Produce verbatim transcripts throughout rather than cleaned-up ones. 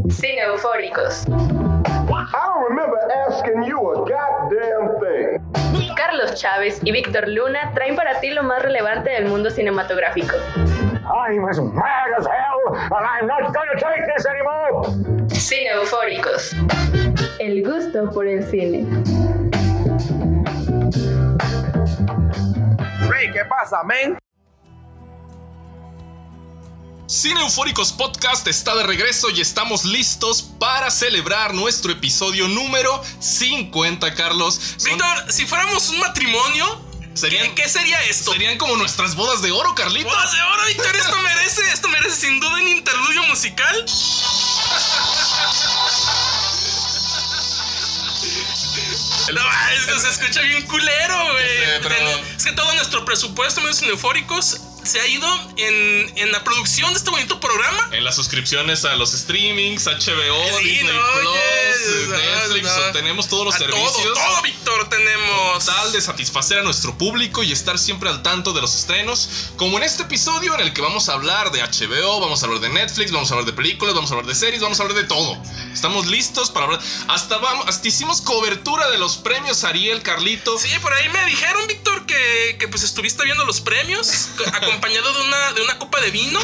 Cine Eufóricos. I don't remember asking you a goddamn thing. Carlos Chávez y Víctor Luna traen para ti lo más relevante del mundo cinematográfico. I'm as mad as hell and I'm not gonna take this anymore. Cine Eufóricos. El gusto por el cine. Ray, ¿qué pasa, men? Cine Eufóricos Podcast está de regreso y estamos listos para celebrar nuestro episodio número cincuenta, Carlos. Son... Víctor, si fuéramos un matrimonio, ¿Serían, ¿qué, ¿qué sería esto? Serían como nuestras bodas de oro, Carlitos. Bodas de oro, Víctor, esto merece, esto merece sin duda un interludio musical. No, esto se escucha bien culero, güey. Sí, pero... Es que todo nuestro presupuesto, medios cineeufóricos, se ha ido en, en la producción de este bonito programa. En las suscripciones a los streamings, H B O, sí, Disney no, Plus, yes, Netflix, no, no. tenemos todos los a servicios. Todo, todo, Víctor, tenemos. Tal de satisfacer a nuestro público y estar siempre al tanto de los estrenos, como en este episodio en el que vamos a hablar de H B O, vamos a hablar de Netflix, vamos a hablar de películas, vamos a hablar de series, vamos a hablar de todo. Estamos listos para hablar. Hasta vamos, hasta hicimos cobertura de los premios Ariel, Carlito. Sí, por ahí me dijeron, Víctor, que, que pues estuviste viendo los premios acompañado de una, de una copa de vino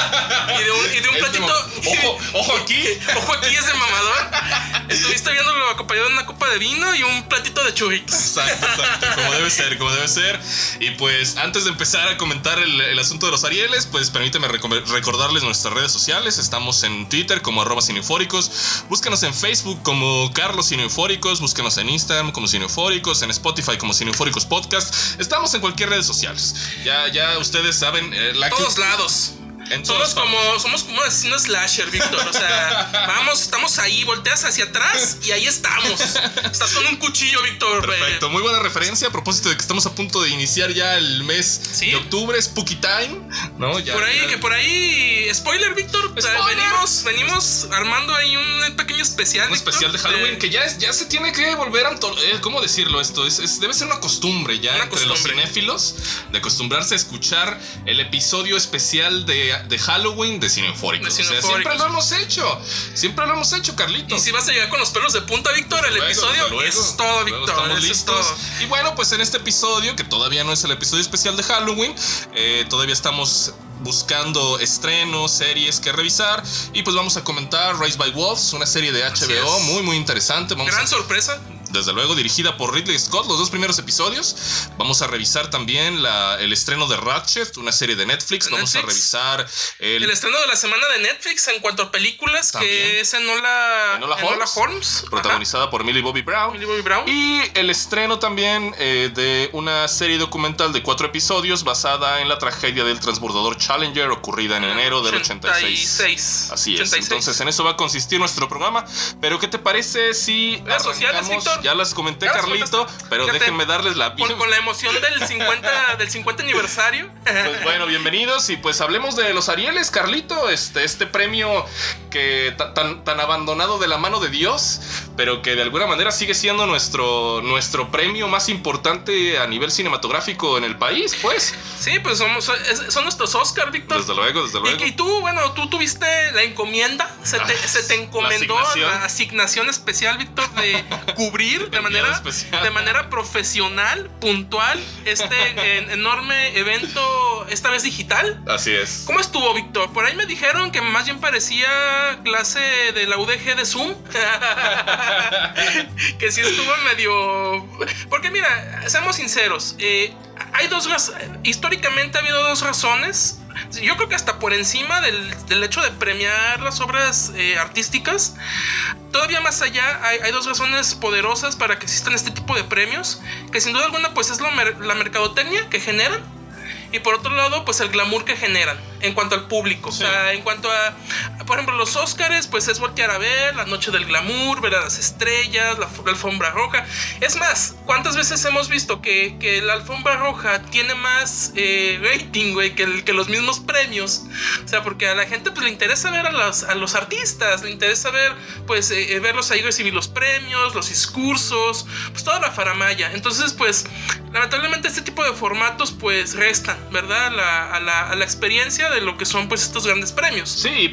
y de un, y de un Este platito. Ojo, ojo aquí. Ojo aquí, ese mamador. Estuviste viéndolo acompañado de una copa de vino y un platito de churritos. Exacto, exacto, como debe ser, como debe ser. Y pues antes de empezar a comentar el, el asunto de los Arieles, pues permíteme recom- recordarles nuestras redes sociales. Estamos en Twitter como arroba cineeufóricos. Búscanos en Facebook como Carlos Cineeufóricos. Búscanos en Instagram como Cineeufóricos. En Spotify como Cineeufóricos Podcast. Estamos en cualquier redes sociales. Ya, ya ustedes saben. Eh, la Todos que... lados. En somos todos como somos como un asesino slasher, Víctor. O sea, vamos, estamos ahí, volteas hacia atrás y ahí estamos. Estás con un cuchillo, Víctor. Perfecto, muy buena referencia a propósito de que estamos a punto de iniciar ya el mes ¿Sí? de octubre, Spooky Time, ¿no? Ya, por ahí, ya... que por ahí, spoiler, Víctor. Spoiler. Venimos, venimos armando ahí un pequeño especial. Un Víctor, especial de Halloween de... que ya es, ya se tiene que volver a eh, ¿cómo decirlo esto? Es, es, debe ser una costumbre ya una entre costumbre. Los cinéfilos de acostumbrarse a escuchar el episodio especial de, de Halloween de Cineeufóricos. O sea, siempre lo hemos hecho. Siempre lo hemos hecho, Carlito. Y si vas a llegar con los pelos de punta, Víctor, el luego, episodio, luego, eso es todo, Víctor. Estamos eso listos. Es todo. Y bueno, pues en este episodio, que todavía no es el episodio especial de Halloween, eh, todavía estamos buscando estrenos, series que revisar. Y pues vamos a comentar Raised by Wolves, una serie de H B O muy, muy interesante. Vamos Gran a... sorpresa. Desde luego, dirigida por Ridley Scott, los dos primeros episodios. Vamos a revisar también la, el estreno de Ratchet, una serie de Netflix. ¿De Vamos Netflix? a revisar el... el estreno de la semana de Netflix en cuanto a películas, también. Que es Enola, Enola Holmes, Enola Holmes protagonizada Ajá. por Millie Bobby Brown. Millie Bobby Brown. Y el estreno también eh, de una serie documental de cuatro episodios basada en la tragedia del transbordador Challenger ocurrida en enero del ochenta y seis. Así es. ochenta y seis. Entonces en eso va a consistir nuestro programa. Pero ¿qué te parece si redes sociales, Víctor? Ya las comenté, ya Carlito, pero Fíjate, déjenme darles la con, con la emoción del cincuenta, del cincuenta aniversario. Pues bueno, bienvenidos y pues hablemos de los Arieles, Carlito, este, este premio que t- tan, tan abandonado de la mano de Dios, pero que de alguna manera sigue siendo nuestro, nuestro premio más importante a nivel cinematográfico en el país, pues. Sí, pues somos, son nuestros Oscar, Víctor. Desde luego, desde luego. Y, y tú, bueno, tú tuviste la encomienda, se te, ah, se te encomendó la asignación. la asignación especial, Víctor, de cubrir de manera, de manera profesional, puntual, este en, enorme evento, esta vez digital. Así es. ¿Cómo estuvo, Víctor? Por ahí me dijeron que más bien parecía clase de la U D G de Zoom. Que sí estuvo medio... Porque mira, seamos sinceros, eh, hay dos razones, históricamente ha habido dos razones. Yo creo que hasta por encima del, del hecho de premiar las obras eh, artísticas, todavía más allá hay, hay dos razones poderosas para que existan este tipo de premios, que sin duda alguna pues es lo, la mercadotecnia que generan, y por otro lado pues el glamour que generan en cuanto al público. Sí. O sea, en cuanto a, por ejemplo, los Óscares, pues es voltear a ver la noche del glamour, ver a las estrellas, la, la alfombra roja. Es más, ¿cuántas veces hemos visto que, que la alfombra roja tiene más eh, rating, güey, que, el, que los mismos premios? O sea, porque a la gente pues le interesa ver a los, a los artistas, le interesa ver, pues, eh, verlos ahí recibir los premios, los discursos, pues toda la faramalla. Entonces, pues, lamentablemente este tipo de formatos, pues, restan, ¿verdad? La, a, la, a la experiencia de lo que son pues estos grandes premios. Sí, pues bueno,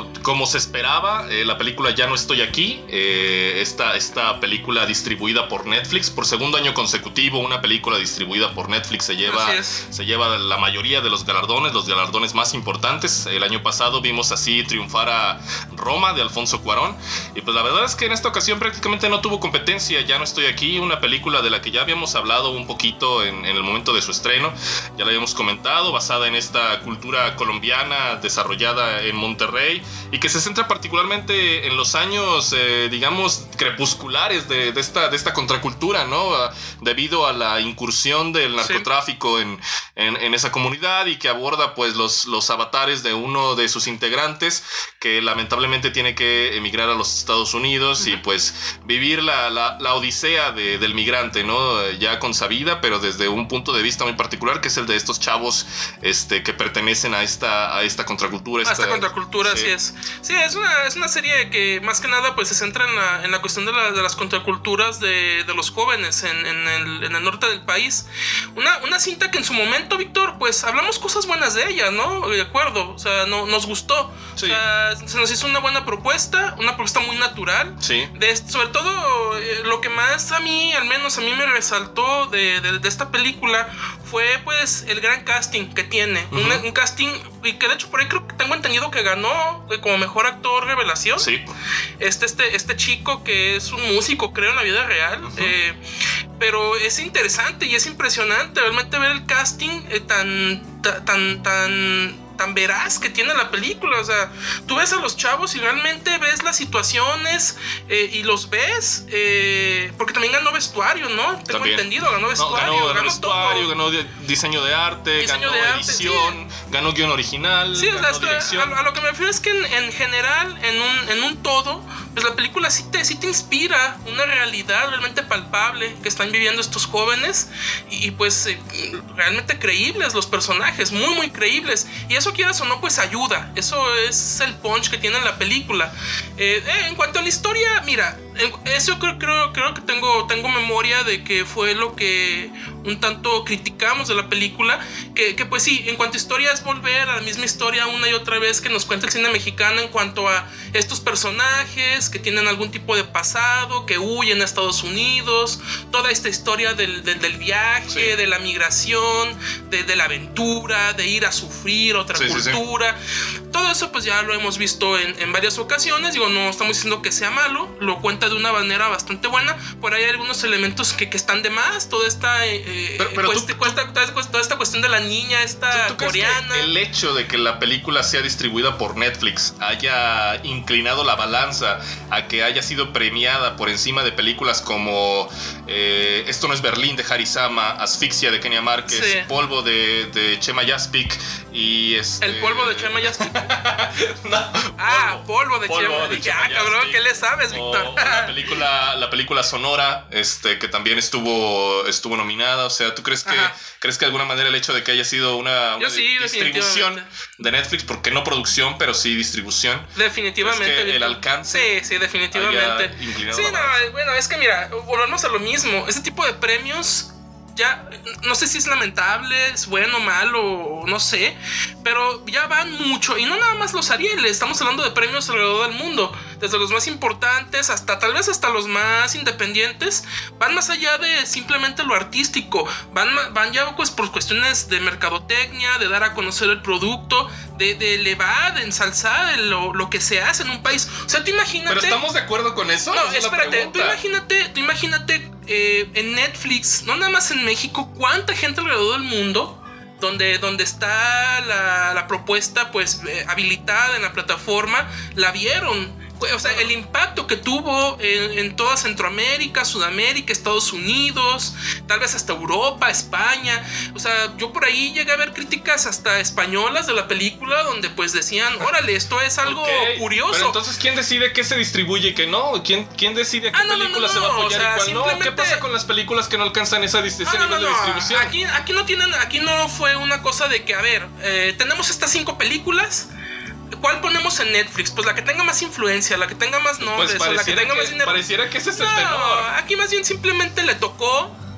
bueno, como se esperaba, eh, la película Ya no estoy aquí, eh, esta, esta película distribuida por Netflix, por segundo año consecutivo, una película distribuida por Netflix se lleva, se lleva la mayoría de los galardones, los galardones más importantes. El año pasado vimos así triunfar a Roma de Alfonso Cuarón, y pues la verdad es que en esta ocasión prácticamente no tuvo competencia. Ya no estoy aquí, una película de la que ya habíamos hablado un poquito en, en el momento de su estreno, ya la habíamos comentado, basada en esta cultura colombiana desarrollada en Monterrey y que se centra particularmente en los años, eh, digamos, crepusculares de, de, esta, de esta contracultura, ¿no? Debido a la incursión del narcotráfico sí. en, en, en esa comunidad, y que aborda pues los, los avatares de uno de sus integrantes que lamentablemente tiene que emigrar a los Estados Unidos uh-huh. y pues vivir la, la, la odisea de, del migrante, ¿no? Ya consabida, pero desde un punto de vista muy particular, que es el de estos chavos este, que pertenecen a esta, a esta contracultura. A esta, esta contracultura, sí. así es. Sí, es una, es una serie que más que nada pues se centra en la, en la cuestión de, la, de las contraculturas de, de los jóvenes en, en, el, en el norte del país. Una, una cinta que en su momento, Víctor, pues hablamos cosas buenas de ella, ¿no? De acuerdo, o sea, no, nos gustó. Sí. O sea, se nos hizo una buena propuesta, una propuesta muy natural. Sí. De, sobre todo, eh, lo que más a mí, al menos a mí me resaltó de, de, de esta película fue pues el gran casting que tiene. Uh-huh. un, un casting, y que de hecho por ahí creo que tengo entendido que ganó como mejor actor revelación. Sí. Este, este, este chico que es un músico, creo, en la vida real. Uh-huh. Eh, pero es interesante y es impresionante realmente ver el casting eh, tan, tan, tan... tan veraz que tiene la película. O sea, tú ves a los chavos y realmente ves las situaciones eh, y los ves eh, porque también ganó vestuario, ¿no? Tengo también. entendido, ganó vestuario, no, ganó, ganó, ganó vestuario, todo. ganó de, diseño de arte, diseño ganó de arte, edición, sí. ganó guión original, sí, ganó o sea, dirección. A, a lo que me refiero es que en, en general, en un, en un todo, pues la película sí te, sí te inspira una realidad realmente palpable que están viviendo estos jóvenes y, y pues eh, realmente creíbles los personajes, muy muy creíbles, y eso quieras o no pues ayuda, eso es el punch que tiene la película. Eh, eh, en cuanto a la historia, mira, eso creo, creo, creo que tengo, tengo memoria de que fue lo que un tanto criticamos de la película, que, que pues sí, en cuanto a historia es volver a la misma historia una y otra vez que nos cuenta el cine mexicano en cuanto a estos personajes que tienen algún tipo de pasado, que huyen a Estados Unidos, toda esta historia del, del, del viaje, sí. de la migración, de, de la aventura, de ir a sufrir otra sí, cultura, sí, sí. todo eso pues ya lo hemos visto en, en varias ocasiones. Digo, no estamos diciendo que sea malo, lo cuenta de una manera bastante buena. Por ahí hay algunos elementos que, que están de más, toda esta eh, pero, pero cuesta, tú, cuesta, tú, toda, toda esta cuestión de la niña esta ¿tú, tú coreana. El hecho de que la película sea distribuida por Netflix haya inclinado la balanza a que haya sido premiada por encima de películas como eh, Esto no es Berlín de Harisama, Asfixia de Kenia Márquez, sí. Polvo de, de Chema Yaspic y este... ¿El polvo de Chema Yaspic? no, ah, polvo, polvo de polvo Chema. De Dije, Chema ah, cabrón, ¿qué le sabes, Víctor? O, o la película, la película Sonora, este, que también estuvo, estuvo nominada. O sea, ¿tú crees que, crees que de alguna manera el hecho de que haya sido una, una sí, distribución de Netflix, porque no producción, pero sí distribución? Definitivamente. Que el alcance. Sí, sí, definitivamente. Sí, no, bueno, es que mira, volvemos a lo mismo. Este tipo de premios ya no sé si es lamentable, es bueno, malo, no sé, pero ya van mucho, y no nada más los Arieles, estamos hablando de premios alrededor del mundo, desde los más importantes hasta tal vez hasta los más independientes, van más allá de simplemente lo artístico, van, van ya pues por cuestiones de mercadotecnia, de dar a conocer el producto, de, de elevar, de ensalzar lo, lo que se hace en un país. O sea, tú imagínate. ¿Pero estamos de acuerdo con eso? No, espérate, tú imagínate, tú imagínate eh, en Netflix, no nada más en México, cuánta gente alrededor del mundo donde, donde está la, la propuesta pues eh, habilitada en la plataforma, la vieron. O sea, el impacto que tuvo en, en toda Centroamérica, Sudamérica, Estados Unidos, tal vez hasta Europa, España. O sea, yo por ahí llegué a ver críticas hasta españolas de la película donde pues decían, órale, esto es algo okay, curioso. Pero entonces, ¿quién decide qué se distribuye y qué no? ¿Quién, quién decide qué ah, no, película no, no, no, se va a apoyar o sea, y cuál no? ¿Qué pasa con las películas que no alcanzan esa, ese no, no, nivel no, no. de distribución? Aquí, aquí, no tienen, aquí no fue una cosa de que, a ver, eh, tenemos estas cinco películas. ¿Cuál ponemos en Netflix? Pues la que tenga más influencia, la que tenga más nombres, pues o la que tenga que, más dinero. Pareciera que ese es no, el tenor. Aquí más bien simplemente le tocó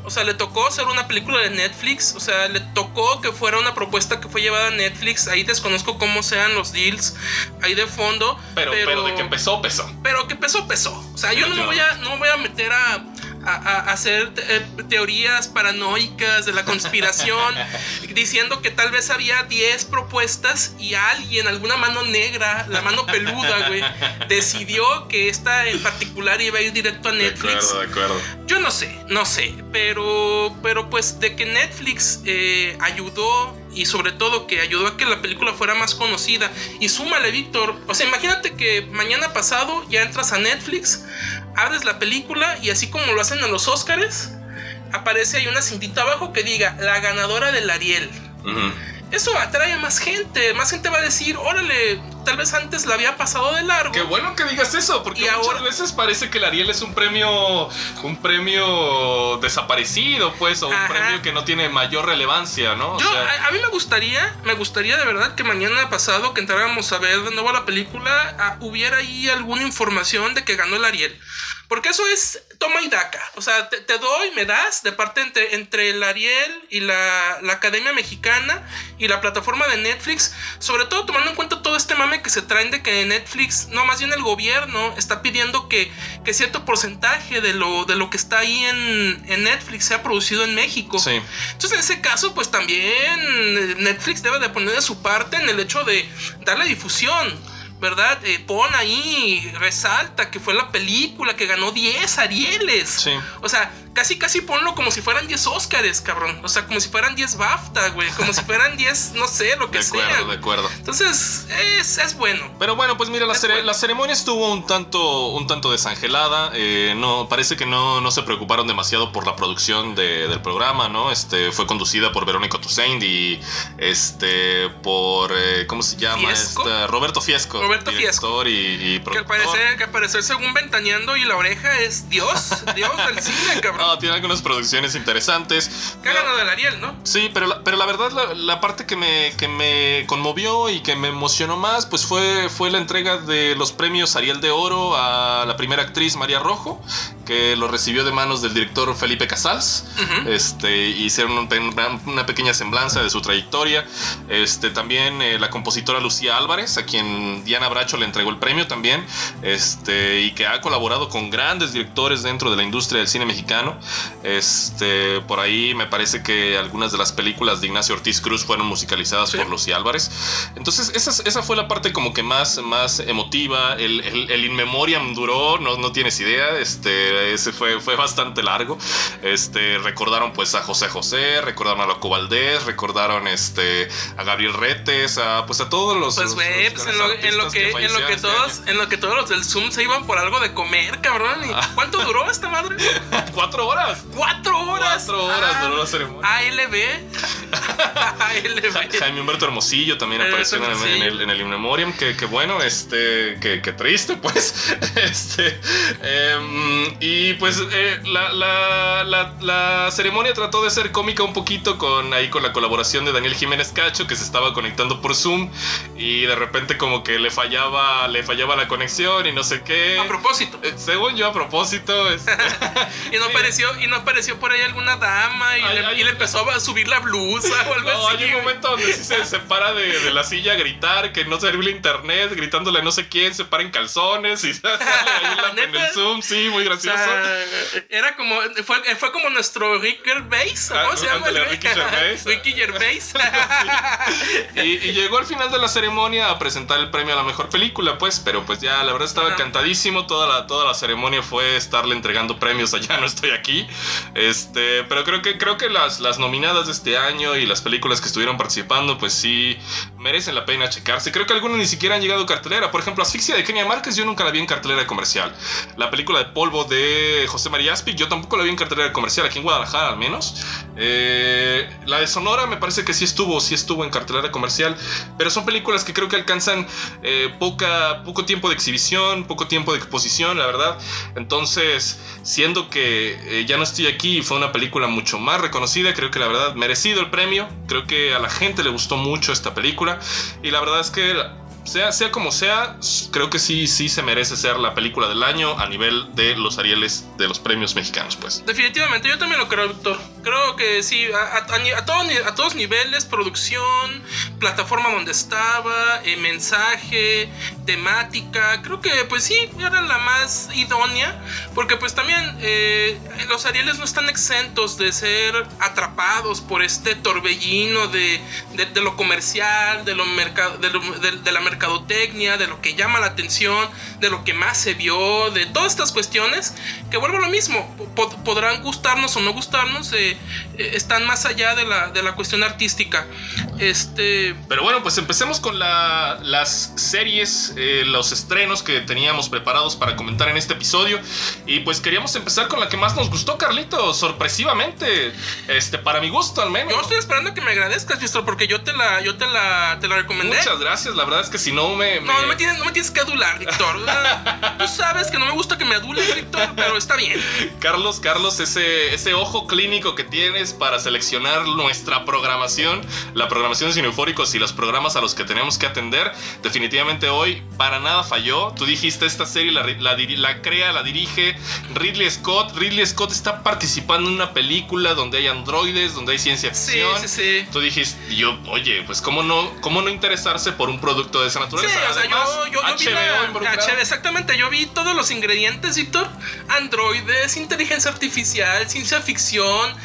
o sea, le tocó ser una película de Netflix, o sea, le tocó que fuera una propuesta que fue llevada a Netflix. Ahí desconozco cómo sean los deals ahí de fondo. Pero, pero, pero de que empezó, pesó. Pero que pesó, pesó. O sea, yo no me voy a, no me voy a meter a, a, a hacer te, teorías paranoicas de la conspiración diciendo que tal vez había diez propuestas y alguien, alguna mano negra, la mano peluda, güey, decidió que esta en particular iba a ir directo a Netflix. De acuerdo, de acuerdo. Yo no sé, no sé, pero, pero pues de que Netflix eh, ayudó y sobre todo que ayudó a que la película fuera más conocida. Y súmale, Víctor, o sea, imagínate que mañana pasado ya entras a Netflix, abres la película y así como lo hacen en los Óscares, aparece ahí una cintita abajo que diga la ganadora del Ariel. Uh-huh. Eso atrae a más gente, más gente va a decir, órale, tal vez antes la había pasado de largo. Qué bueno que digas eso, porque y muchas ahora, veces parece que el Ariel es un premio, un premio desaparecido, pues, o un ajá. premio que no tiene mayor relevancia, ¿no? O Yo, sea, a, a mí me gustaría, me gustaría de verdad que mañana pasado que entráramos a ver de nuevo la película, a, hubiera ahí alguna información de que ganó el Ariel. Porque eso es toma y daca. O sea, te, te doy, me das, de parte entre, entre el Ariel y la, la Academia Mexicana y la plataforma de Netflix. Sobre todo tomando en cuenta todo este mame que se traen de que Netflix, no, más bien el gobierno está pidiendo que, que cierto porcentaje de lo, de lo que está ahí en, en Netflix sea producido en México. Sí. Entonces, en ese caso, pues también Netflix debe de poner de su parte en el hecho de darle difusión, ¿verdad? Eh, pon ahí, resalta que fue la película que ganó diez Arieles. Sí. O sea, casi casi ponlo como si fueran diez Óscares, cabrón. O sea, como si fueran diez BAFTA, güey. Como si fueran diez, no sé, lo que de acuerdo, sea. De acuerdo, Entonces, es, es bueno. Pero bueno, pues mira, la, cere- bueno. la ceremonia estuvo un tanto, un tanto desangelada. Eh, no, parece que no, no se preocuparon demasiado por la producción de, del programa, ¿no? Este, fue conducida por Verónica Toussaint y este, por, eh, ¿cómo se llama? Esta, Roberto Fiesco. Roberto Fiesco. Y, y que al parecer, que al parecer, según Ventaneando y La Oreja, es Dios, Dios del cine, cabrón. No, tiene algunas producciones interesantes. Que ha ganado el Ariel, ¿no? Sí, pero la, pero la verdad, la, la parte que me, que me conmovió y que me emocionó más, pues fue, fue la entrega de los premios Ariel de Oro a la primera actriz María Rojo, que lo recibió de manos del director Felipe Casals. Uh-huh. Este, hicieron un, una pequeña semblanza de su trayectoria. Este, también eh, la compositora Lucía Álvarez, a quien Diana Bracho le entregó el premio también, este, y que ha colaborado con grandes directores dentro de la industria del cine mexicano. Este, por ahí me parece que algunas de las películas de Ignacio Ortiz Cruz fueron musicalizadas sí. por Lucía Álvarez. Entonces esa, esa fue la parte como que más, más emotiva. El, el, el In Memoriam duró, no, no tienes idea, este, ese fue, fue bastante largo. Este, recordaron pues a José José, recordaron a Loco Valdés, recordaron este, a Gabriel Retes, a, pues a todos los... Pues güey, pues en, lo, en, lo que, que en lo que todos, en lo que todos los del Zoom se iban por algo de comer, cabrón. ¿Y cuánto duró esta madre? Cuatro horas. Cuatro horas. Cuatro horas ah, duró la ceremonia. A L B. A L B. Jaime Humberto Hermosillo también apareció en el, en el, en el In Memoriam. Que, que bueno, este, que, que triste, pues. Este, eh, y pues eh, la, la, la, la ceremonia trató de ser cómica un poquito con ahí con la colaboración de Daniel Jiménez Cacho, que se estaba conectando por Zoom y de repente como que le fallaba, le fallaba la conexión y no sé qué. A propósito. Eh, según yo, a propósito. Este... y no apareció, y no apareció por ahí alguna dama y, ay, le, ay, y le empezó a subir la blusa o algo no, así. Hay un momento donde sí se separa de, de la silla a gritar, que no sirve el internet, gritándole a no sé quién, se para en calzones y sale ahí la, en el Zoom, sí, muy gracioso. O sea, era como, fue, fue como nuestro Ricky Gervais, ¿cómo ah, se llama? El Ricky Gervais. Ricky Gervais. Sí. y, y llegó al final de la ceremonia a presentar el premio a la mejor película, pues, pero pues ya la verdad estaba no. cantadísimo, toda la, toda la ceremonia fue estarle entregando premios allá, no estoy aquí. Este, pero creo que, creo que las, las nominadas de este año y las películas que estuvieron participando, pues sí, merecen la pena checarse. Creo que algunas ni siquiera han llegado a cartelera. Por ejemplo, Asfixia de Kenia Márquez, yo nunca la vi en cartelera comercial. La película de Polvo de José María Aspic, yo tampoco la vi en cartelera comercial, aquí en Guadalajara al menos. Eh, la de Sonora me parece que sí estuvo, sí estuvo en cartelera comercial, pero son películas que creo que alcanzan eh, poca, poco tiempo de exhibición, poco tiempo de exposición, la verdad. Entonces, siendo que eh, ya no estoy aquí y fue una película mucho más reconocida, creo que la verdad merecido el premio. Creo que a la gente le gustó mucho esta película y la verdad es que sea, sea como sea, creo que sí, sí se merece ser la película del año a nivel de los Arieles de los premios mexicanos, pues. Definitivamente, yo también lo creo, Víctor. Creo que sí, a, a, a, a, todo, a todos niveles, producción, plataforma donde estaba, eh, mensaje, temática, creo que pues sí, era la más idónea, porque pues también eh, los Arieles no están exentos de ser atrapados por este torbellino de, de, de lo comercial, de, lo mercado, de, lo, de, de la mercadotecnia, de lo que llama la atención, de lo que más se vio, de todas estas cuestiones, que vuelvo a lo mismo, pod- podrán gustarnos o no gustarnos, eh, eh, están más allá de la, de la cuestión artística. Este... Pero bueno, pues empecemos con la, las series, eh, los estrenos que teníamos preparados para comentar en este episodio. Y pues queríamos empezar con la que más nos gustó, Carlito, sorpresivamente, este, para mi gusto al menos. Yo estoy esperando que me agradezcas, Víctor, porque yo te la, yo te la, te la recomendé. Muchas gracias, la verdad es que si no me... me... No, no me tienes, no me tienes que adular, Víctor. Tú sabes que no me gusta que me adules, Víctor, pero está bien. Carlos, Carlos, ese, ese ojo clínico que tienes para seleccionar nuestra programación, la programación de Cineufóricos y los programas a los que tenemos que atender, definitivamente hoy para nada falló. Tú dijiste, esta serie la, la, la crea, la dirige Ridley Scott. Ridley Scott está participando en una película donde hay androides, donde hay ciencia ficción. Sí, sí, sí. Tú dijiste, yo, oye, pues cómo no, cómo no interesarse por un producto de esa naturaleza. Sí, o sea, Además, yo, yo, yo H B O vi la, involucrado. H B O, exactamente, yo vi todos los ingredientes, Víctor. Androides, inteligencia artificial, ciencia ficción,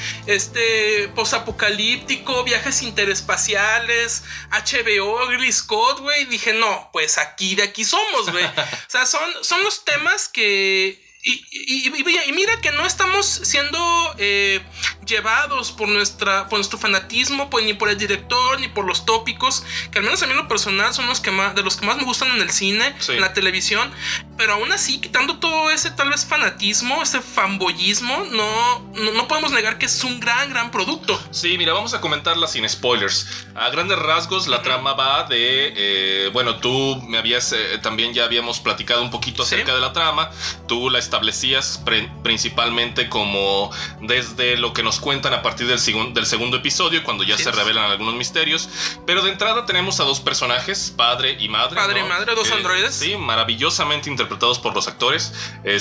este, posapocalíptico, viajes interespaciales, H B O, Ridley Scott, güey. Dije, no, pues aquí, de aquí somos, güey. O sea, son, son los temas que... Y, y, y, y mira que no estamos siendo eh, llevados por, nuestra, por nuestro fanatismo, pues, ni por el director, ni por los tópicos, que al menos a mí en lo personal son los que más, de los que más me gustan en el cine, sí, en la televisión. Pero aún así, quitando todo ese tal vez fanatismo, ese fanboyismo, no, no, no podemos negar que es un gran, gran producto. Sí, mira, vamos a comentarla sin spoilers. A grandes rasgos, la uh-huh. trama va de... Eh, bueno, tú me habías... Eh, también ya habíamos platicado un poquito acerca ¿Sí? de la trama. Tú la establecías pre- principalmente como desde lo que nos cuentan a partir del, segun- del segundo episodio, cuando ya sí, se revelan algunos misterios. Pero de entrada tenemos a dos personajes, padre y madre. Padre ¿no? y madre, dos eh, androides. Sí, maravillosamente interpretados por los actores.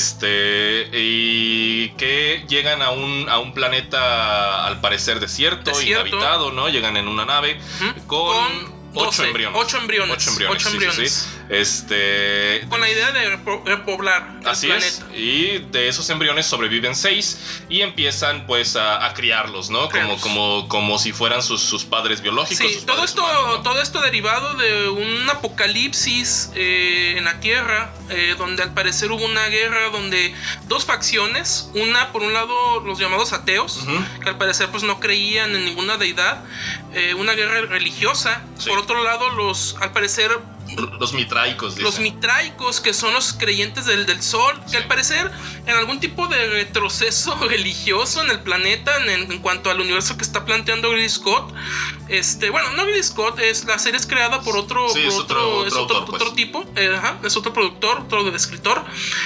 Este, y que llegan a un, a un planeta al parecer desierto, desierto. inhabitado, ¿no? Llegan en una nave ¿Mm? con... con... Ocho embriones. Ocho embriones. Ocho embriones. Ocho embriones. Sí, sí, sí. Este. Con la idea de repoblar el así planeta. Es. Y de esos embriones sobreviven seis y empiezan pues a, a criarlos, ¿no? Como, como, como si fueran sus, sus padres biológicos. Sí, sus todo padres esto, humanos, ¿no? todo esto derivado de un apocalipsis eh, en la Tierra, eh, donde al parecer hubo una guerra donde dos facciones, una por un lado los llamados ateos, uh-huh. que al parecer pues no creían en ninguna deidad, eh, una guerra religiosa. Sí. Por otro lado, los, al parecer... Los mitraicos. Dicen. Los mitraicos, que son los creyentes del, del sol, sí. que al parecer en algún tipo de retroceso religioso en el planeta, en, en cuanto al universo que está planteando Ridley Scott. Este, bueno, no Ridley Scott, es, la serie es creada por otro, sí, por es otro, otro, es otro, otro, autor, otro pues. tipo, eh, ajá, es otro productor, otro escritor.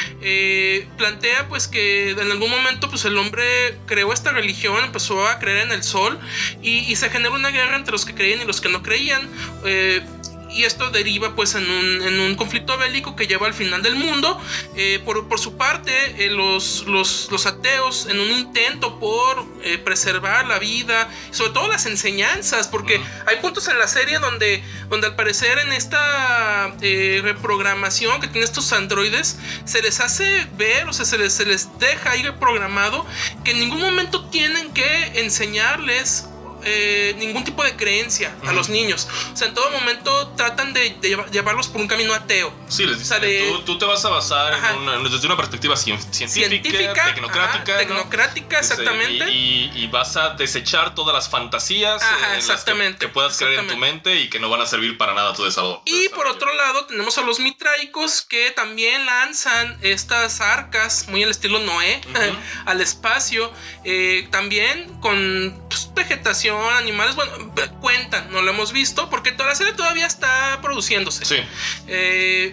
Eh, plantea pues que en algún momento pues el hombre creó esta religión, empezó a creer en el sol y, y se generó una guerra entre los que creían y los que no creían. Eh, Y esto deriva pues en un, en un conflicto bélico que lleva al final del mundo. Eh, por, por su parte, eh, los, los, los ateos, en un intento por eh, preservar la vida, sobre todo las enseñanzas, porque uh-huh. hay puntos en la serie donde, donde al parecer en esta eh, reprogramación que tienen estos androides, se les hace ver, o sea, se les, se les deja ahí programado que en ningún momento tienen que enseñarles Eh, ningún tipo de creencia uh-huh. a los niños. O sea, en todo momento tratan de, de llevarlos por un camino ateo. Sí, les dicen, o sea, de... tú, tú te vas a basar en una, desde una perspectiva científica, científica tecnocrática, ajá, tecnocrática, ¿no? exactamente. Y, y, y vas a desechar todas las fantasías ajá, en exactamente, las que, que puedas creer en tu mente y que no van a servir para nada a tu desarrollo. Y por otro lado tenemos a los mitraicos, que también lanzan estas arcas muy al estilo Noé uh-huh. al espacio, eh, también con pues, vegetación, animales, bueno, cuentan, no lo hemos visto porque toda la serie todavía está produciéndose. Sí. Eh,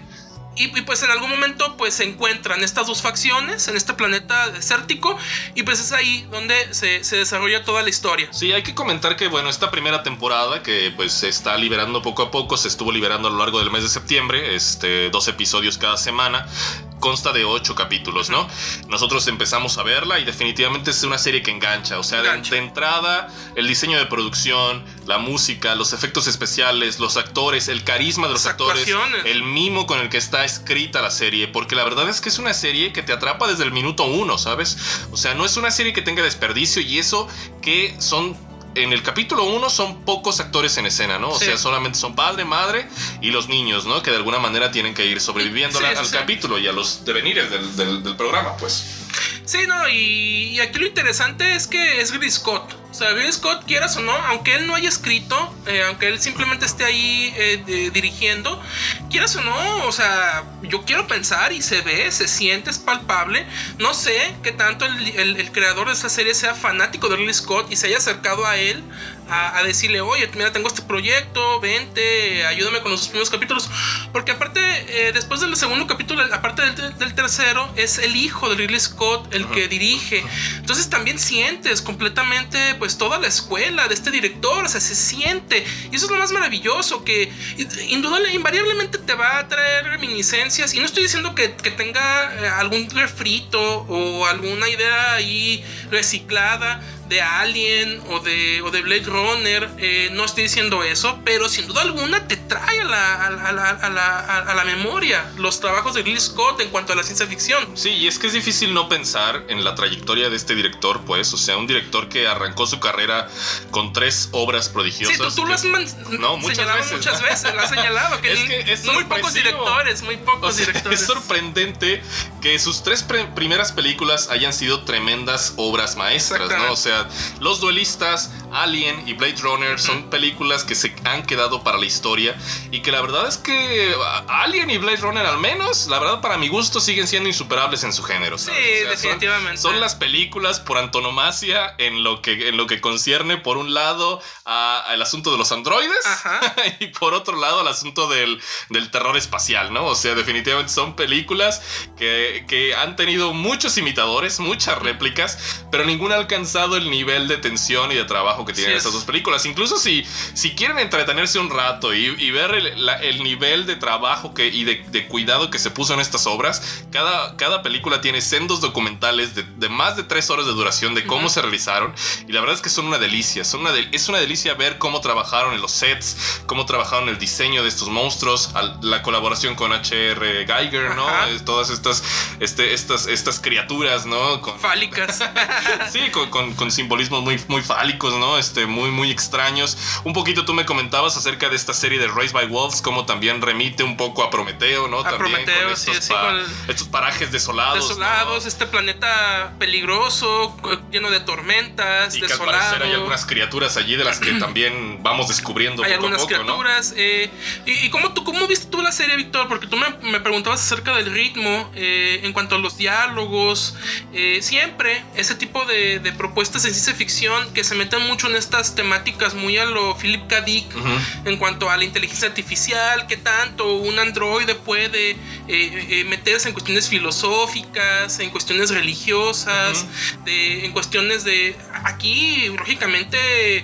Y, y pues en algún momento pues se encuentran estas dos facciones en este planeta desértico y pues es ahí donde se, se desarrolla toda la historia. Sí, hay que comentar que bueno, esta primera temporada que pues se está liberando poco a poco, se estuvo liberando a lo largo del mes de septiembre, este, dos episodios cada semana. Consta de ocho capítulos, ¿no? Nosotros empezamos a verla y definitivamente es una serie que engancha. O sea, de, de entrada, el diseño de producción, la música, los efectos especiales, los actores, el carisma de los Las actores, actuaciones. el mimo con el que está escrita la serie. Porque la verdad es que es una serie que te atrapa desde el minuto uno, ¿sabes? O sea, no es una serie que tenga desperdicio y eso que son... En el capítulo uno son pocos actores en escena, ¿no? O sí. sea, solamente son padre, madre y los niños, ¿no? Que de alguna manera tienen que ir sobreviviendo sí, al, sí, al sí. capítulo y a los devenires del, del, del programa, pues. Sí, no, y, y aquí lo interesante es que es Ridley Scott. O sea, Ridley Scott, quieras o no, aunque él no haya escrito, eh, aunque él simplemente esté ahí eh, de, dirigiendo, quieras o no, o sea, yo quiero pensar y se ve, se siente, es palpable. No sé qué tanto el, el, el creador de esta serie sea fanático de Ridley Scott y se haya acercado a él a, a decirle, oye, mira, tengo este proyecto, vente, ayúdame con los primeros capítulos. Porque aparte, eh, después del segundo capítulo, aparte del, del tercero, es el hijo de Ridley Scott el que dirige. Entonces también sientes completamente pues toda la escuela de este director, o sea, se siente. Y eso es lo más maravilloso, que indudable, invariablemente te va a traer reminiscencias. Y no estoy diciendo que, que tenga eh, algún refrito o alguna idea ahí reciclada de Alien o de, o de Blade Runner, eh, no estoy diciendo eso, pero sin duda alguna te trae a la, a, la, a, la, a, la, a la memoria los trabajos de Ridley Scott en cuanto a la ciencia ficción. Sí, y es que es difícil no pensar en la trayectoria de este director, pues, o sea, un director que arrancó su carrera con tres obras prodigiosas. Sí, tú, tú que, lo has man- no, muchas señalado veces, muchas ¿no? veces, lo has señalado, que, es que es no muy pocos directores, muy pocos o sea, directores. Es sorprendente que sus tres pre- primeras películas hayan sido tremendas obras maestras, ¿no? O sea, Los Duelistas, Alien y Blade Runner uh-huh. son películas que se han quedado para la historia y que la verdad es que Alien y Blade Runner al menos, la verdad para mi gusto siguen siendo insuperables en su género, ¿sabes? Sí, o sea, definitivamente. Son, son las películas por antonomasia en lo que, en lo que concierne por un lado al asunto de los androides y por otro lado al asunto del, del terror espacial, ¿no? O sea, definitivamente son películas que, que han tenido muchos imitadores, muchas réplicas, pero ninguna ha alcanzado el nivel de tensión y de trabajo que tienen sí estas dos películas. Incluso si, si quieren entretenerse un rato y, y ver el, la, el nivel de trabajo que, y de, de cuidado que se puso en estas obras, cada, cada película tiene sendos documentales de, de más de tres horas de duración de cómo uh-huh. se realizaron y la verdad es que son una delicia. Son una de, es una delicia ver cómo trabajaron en los sets, cómo trabajaron el diseño de estos monstruos, al, la colaboración con H R Geiger, ¿no? Uh-huh. Todas estas, este, estas, estas criaturas, ¿no? Con, fálicas. Sí, con, con, con simbolismos muy, muy fálicos, ¿no? Este, muy, muy extraños. Un poquito tú me comentabas acerca de esta serie de Raised by Wolves, como también remite un poco a Prometeo, ¿no? A también Prometeo, con estos, sí, sí, pa- con el, estos parajes desolados. Desolados, ¿no? Este planeta peligroso, lleno de tormentas, y desolado. Que al parecer hay algunas criaturas allí de las que también vamos descubriendo hay poco algunas a poco, criaturas, ¿no? eh, y, y cómo, tú, ¿cómo viste tú la serie, Víctor? Porque tú me, me preguntabas acerca del ritmo, eh, en cuanto a los diálogos, eh, siempre ese tipo de, de propuestas en ciencia ficción que se meten mucho en estas temáticas muy a lo Philip K. Dick, uh-huh. en cuanto a la inteligencia artificial, qué tanto un androide puede eh, eh, meterse en cuestiones filosóficas, en cuestiones religiosas, uh-huh. de, en cuestiones de... Aquí, lógicamente, eh,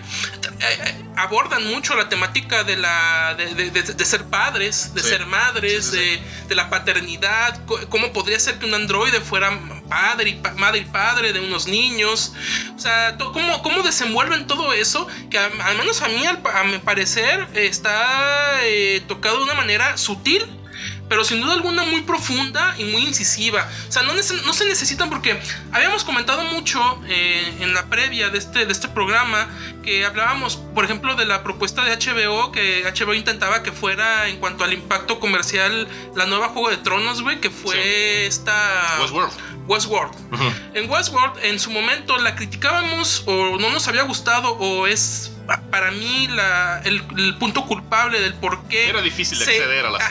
abordan mucho la temática de, la, de, de, de, de ser padres, de sí. ser madres, sí, sí, sí. De, de la paternidad, cómo podría ser que un androide fuera padre y, pa, madre y padre de unos niños, o sea, to, cómo, cómo desenvuelven todo eso, que a, al menos a mí, al, a mi parecer, está eh, tocado de una manera sutil, pero sin duda alguna muy profunda y muy incisiva. O sea, no, nece- no se necesitan, porque habíamos comentado mucho eh, en la previa de este, de este programa, que hablábamos, por ejemplo, de la propuesta de H B O, que H B O intentaba que fuera, en cuanto al impacto comercial, la nueva Juego de Tronos, güey, que fue sí. esta... Westworld. Westworld. Uh-huh. En Westworld, en su momento, la criticábamos o no nos había gustado, o es... para mí la, el, el punto culpable del por qué era difícil de acceder a la serie. Ajá,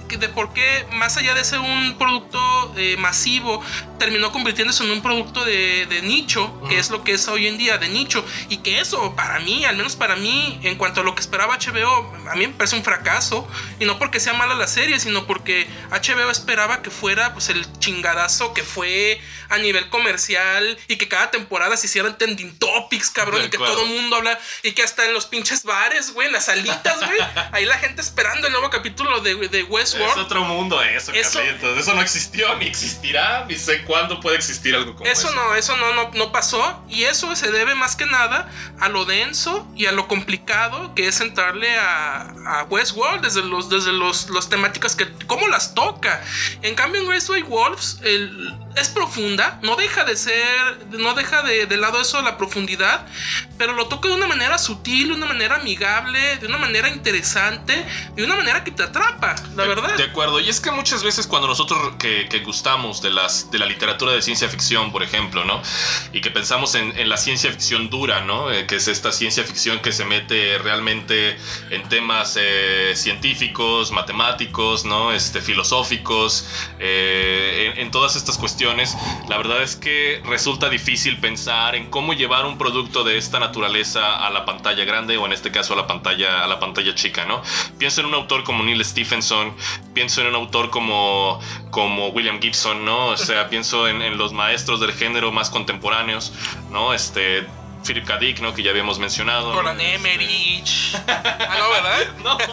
de por qué, más allá de ser un producto eh, masivo, terminó convirtiéndose en un producto de, de nicho, uh-huh. que es lo que es hoy en día, de nicho. Y que eso, para mí, al menos para mí, en cuanto a lo que esperaba H B O, a mí me parece un fracaso. Y no porque sea mala la serie, sino porque H B O esperaba que fuera pues el chingadazo que fue a nivel comercial, y que cada temporada se hicieran trending topics, cabrón, y que todo el mundo habla, y que hasta en los pinches bares, güey, en las salitas, güey, ahí la gente esperando el nuevo capítulo de, de Westworld. Es otro mundo eso, eso, Carlitos. Eso no existió, ni existirá, ni sé cuándo puede existir algo como eso. Eso no, eso no, no, no pasó, y eso se debe más que nada a lo denso y a lo complicado que es entrarle a, a Westworld desde los, desde los, los temáticas que, cómo las toca. En cambio, en Raised by Wolves el, es profunda, no deja de ser, no deja de, de lado eso, la profundidad, pero lo toca de una manera sutil, de una manera amigable, de una manera interesante, de una manera que te atrapa, la de, verdad. De acuerdo, y es que muchas veces cuando nosotros que, que gustamos de, las, de la literatura de ciencia ficción, por ejemplo, ¿no? Y que pensamos en, en la ciencia ficción dura, ¿no? Eh, que es esta ciencia ficción que se mete realmente en temas eh, científicos, matemáticos, ¿no? Este, filosóficos, eh, en, en todas estas cuestiones. La verdad es que resulta difícil pensar en cómo llevar un producto de esta naturaleza a la pantalla grande, o en este caso a la pantalla, a la pantalla chica, ¿no? Pienso en un autor como Neil Stephenson, pienso en un autor como, como William Gibson, ¿no? O sea, pienso en, en los maestros del género más contemporáneos, ¿no? Este... Philip K. Dick, ¿no? Que ya habíamos mencionado. Roland Emmerich. Ah, no, ¿verdad?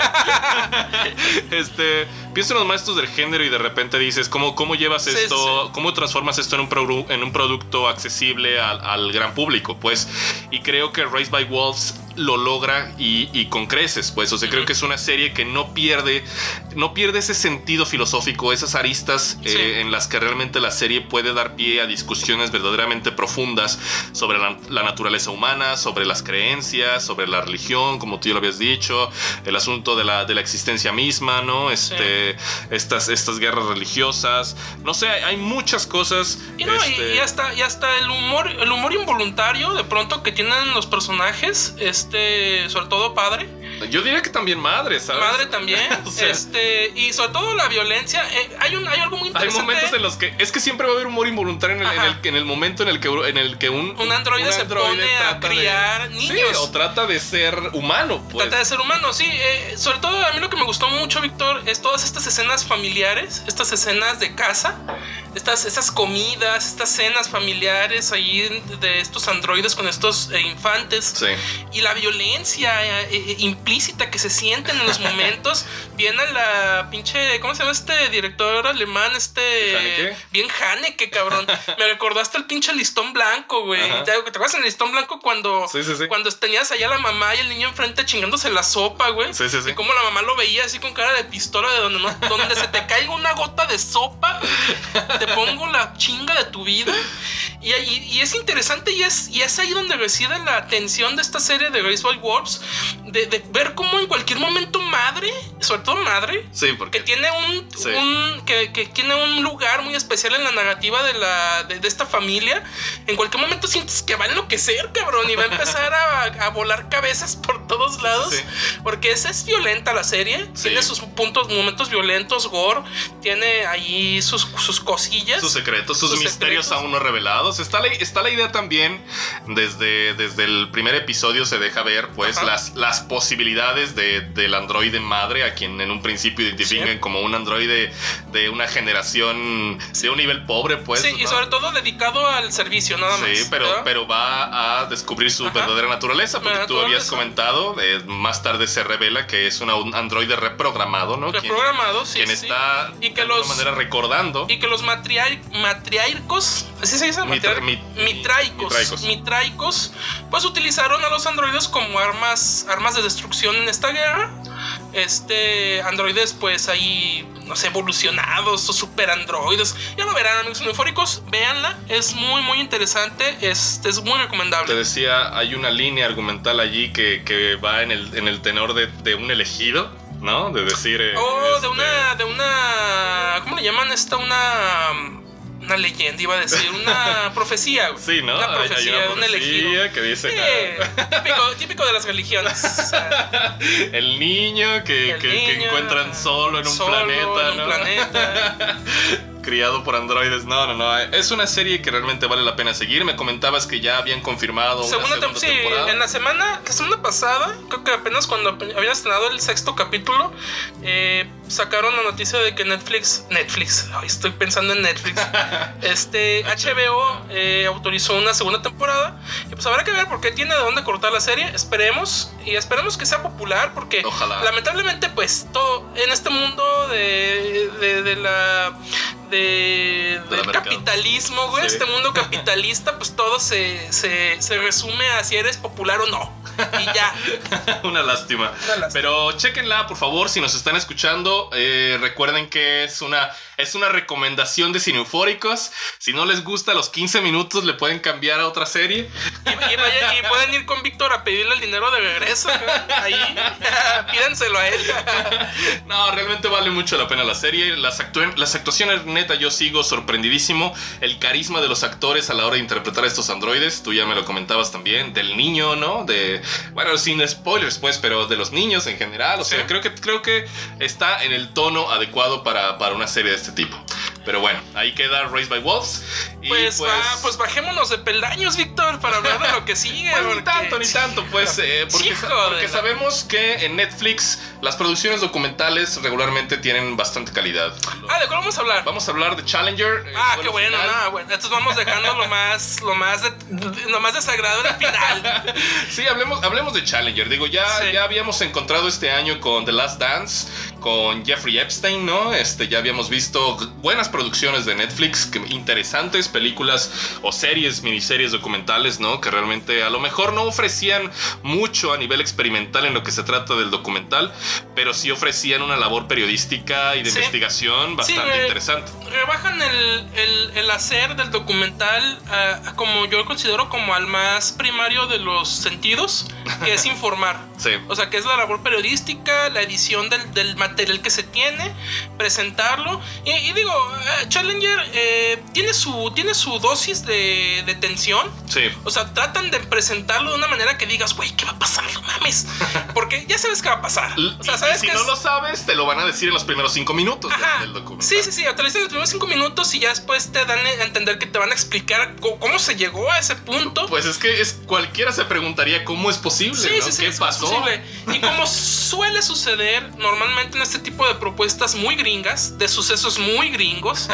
No. Este, pienso en los maestros del género y de repente dices, ¿cómo, cómo llevas sí, esto? Sí. ¿Cómo transformas esto en un, pro, en un producto accesible al, al gran público? Pues, y creo que Raised by Wolves lo logra y, y con creces, pues. O sea, uh-huh. creo que es una serie que no pierde, no pierde ese sentido filosófico, esas aristas sí. eh, en las que realmente la serie puede dar pie a discusiones verdaderamente profundas sobre la, la naturaleza humana, sobre las creencias, sobre la religión, como tú ya lo habías dicho, el asunto de la, de la existencia misma, ¿no? Este, sí. estas, estas guerras religiosas, no sé, hay, hay muchas cosas. Y no, este... y, y hasta, y hasta el humor, el humor involuntario de pronto que tienen los personajes, este, sobre todo padre. Yo diría que también madre, ¿sabes? Madre también. O sea, este, y sobre todo la violencia. Eh, hay, un, hay algo muy interesante. Hay momentos en los que. Es que siempre va a haber humor involuntario en el, en el, en el momento en el que, en el que un. Un androide, un se androide pone a criar de, niños. Sí, o trata de ser humano, pues. Trata de ser humano, sí. Eh, sobre todo a mí lo que me gustó mucho, Víctor, es todas estas escenas familiares, estas escenas de casa, estas, estas comidas, estas cenas familiares ahí de estos androides con estos eh, infantes. Sí. Y la violencia eh, eh, implícita que se sienten en los momentos. Bien a la pinche, ¿cómo se llama este director alemán? Este ¿Haneke? Bien Haneke, cabrón. Me recordó hasta el pinche Listón Blanco, güey. ¿Te, ¿Te acuerdas en el Listón Blanco cuando, sí, sí, sí. cuando tenías allá a la mamá y el niño enfrente chingándose la sopa, güey? Sí, sí, sí. Y como la mamá lo veía así con cara de pistola, de donde, no, donde se te caiga una gota de sopa, te pongo la chinga de tu vida. Y, y, y es interesante, y es, y es ahí donde reside la tensión de esta serie de Raised by Wolves, de, de ver cómo en cualquier momento madre, sobre todo madre, sí, porque, que tiene un, sí. un que, que tiene un lugar muy especial en la narrativa de la de, de esta familia, en cualquier momento sientes que va a enloquecer, cabrón, y va a empezar a, a volar cabezas por todos lados, sí. porque esa es violenta la serie, sí. tiene sus puntos, momentos violentos, gore, tiene ahí sus, sus cosillas, sus secretos, sus, sus misterios secretos. aún no revelados. Está la, está la idea también, desde, desde el primer episodio se deja ver, pues, las, las posibilidades de, del androide madre, a quien en un principio identifican sí. como un androide de una generación, de un nivel pobre, pues. Sí, ¿no? Y sobre todo dedicado al servicio, nada más. Sí, pero, pero va a descubrir su Ajá. verdadera naturaleza, porque naturaleza. tú habías comentado, eh, más tarde se revela que es una, un androide reprogramado, ¿no? Reprogramado, quien, sí, Quien sí. está y que de los, alguna manera recordando. Y que los matriar, matriarcos, ¿así se dice? Mitra, mit, mitraicos, mitraicos. Mitraicos, pues utilizaron a los androides como armas, armas de destrucción en esta guerra. Este, androides pues ahí, no sé, evolucionados o super androides. Ya lo verán, amigos cinefóricos, véanla, es muy muy interesante, es, es muy recomendable. Te decía, hay una línea argumental allí que, que va en el, en el tenor de, de un elegido, ¿no? De decir... Eh, oh, este... de una, de una, ¿cómo le llaman esta? Una... una una leyenda, iba a decir, una profecía, güey. Sí, ¿no? Una Hay- profecía, hay una de un elegido. profecía que dice Sí, que- típico, típico de las religiones. O sea, el niño que, el que, que niño, encuentran solo en un solo planeta, en un ¿no? planeta. Criado por androides. No, no, no. Es una serie que realmente vale la pena seguir. Me comentabas que ya habían confirmado Segunda, una tem- segunda sí, temporada. en la semana, la semana pasada, creo que apenas cuando habían estrenado el sexto capítulo, eh, sacaron la noticia de que Netflix, Netflix, ay, estoy pensando en Netflix, este, H B O eh, autorizó una segunda temporada, y pues habrá que ver porque tiene de dónde cortar la serie, esperemos, y esperemos que sea popular, porque Ojalá. lamentablemente, pues, todo, en este mundo de, de, de la... De, De la del mercado. capitalismo, güey, Sí. este mundo capitalista, pues todo se, se, se resume a si eres popular o no. Y ya. Una lástima. Una lástima. Pero chéquenla, por favor, si nos están escuchando. Eh, recuerden que es una, es una recomendación de Cineufóricos. Si no les gusta los quince minutos, le pueden cambiar a otra serie. Y, y vaya- y pueden ir con Víctor a pedirle el dinero de regreso. ¿no? Ahí, pídanselo a él. No, realmente vale mucho la pena la serie. Las, actuen- las actuaciones, neta, yo sigo sorprendidísimo. El carisma de los actores a la hora de interpretar a estos androides. Tú ya me lo comentabas también. Del niño, ¿no? De, bueno, sin spoilers, pues, pero de los niños en general. O sea, Sí. creo que, creo que está en el tono adecuado para, para una serie de este tipo. Pero bueno, ahí queda Raised by Wolves. Y Pues, va, pues bajémonos de peldaños, Víctor, para hablar de lo que sigue. Pues ni porque- tanto, ni tanto, pues, eh, porque, Hijo sa- de porque la- sabemos que en Netflix las producciones documentales regularmente tienen bastante calidad. Ah, ¿de cuál vamos a hablar? Vamos a hablar de Challenger. eh, Ah, vuelo qué bueno, final. no, bueno. Entonces vamos dejando lo más, lo más, de- lo más desagradable al final. Sí, hablemos, hablemos de Challenger. Digo, ya, Sí. ya habíamos encontrado este año con The Last Dance, con Jeffrey Epstein, ¿no? Este, ya habíamos visto buenas producciones de Netflix, que, interesantes películas o series, miniseries documentales, ¿no? Que realmente a lo mejor no ofrecían mucho a nivel experimental en lo que se trata del documental, pero sí ofrecían una labor periodística y de Sí. investigación bastante Sí, eh, interesante. Rebajan el, el, el hacer del documental a, a como yo considero como al más primario de los sentidos, que es informar. Sí. O sea, que es la labor periodística, la edición del, del material que se tiene, presentarlo. Y, y digo, eh, Challenger eh, tiene, su, tiene su dosis de, de tensión. Sí. O sea, tratan de presentarlo de una manera que digas, güey, ¿qué va a pasar? No mames. Porque ya sabes qué va a pasar. O sea, Y- sabes y si que no es- lo sabes, te lo van a decir en los primeros cinco minutos del- Ajá. del documental. Sí, sí, sí. Te lo dicen en los primeros cinco minutos y ya después te dan a entender que te van a explicar co- cómo se llegó a ese punto. Pues es que es, cualquiera se preguntaría cómo es posible, Sí, ¿no? sí, sí, ¿Qué es pasó? posible. Y como suele suceder normalmente en este tipo de propuestas muy gringas, de sucesos muy gringos,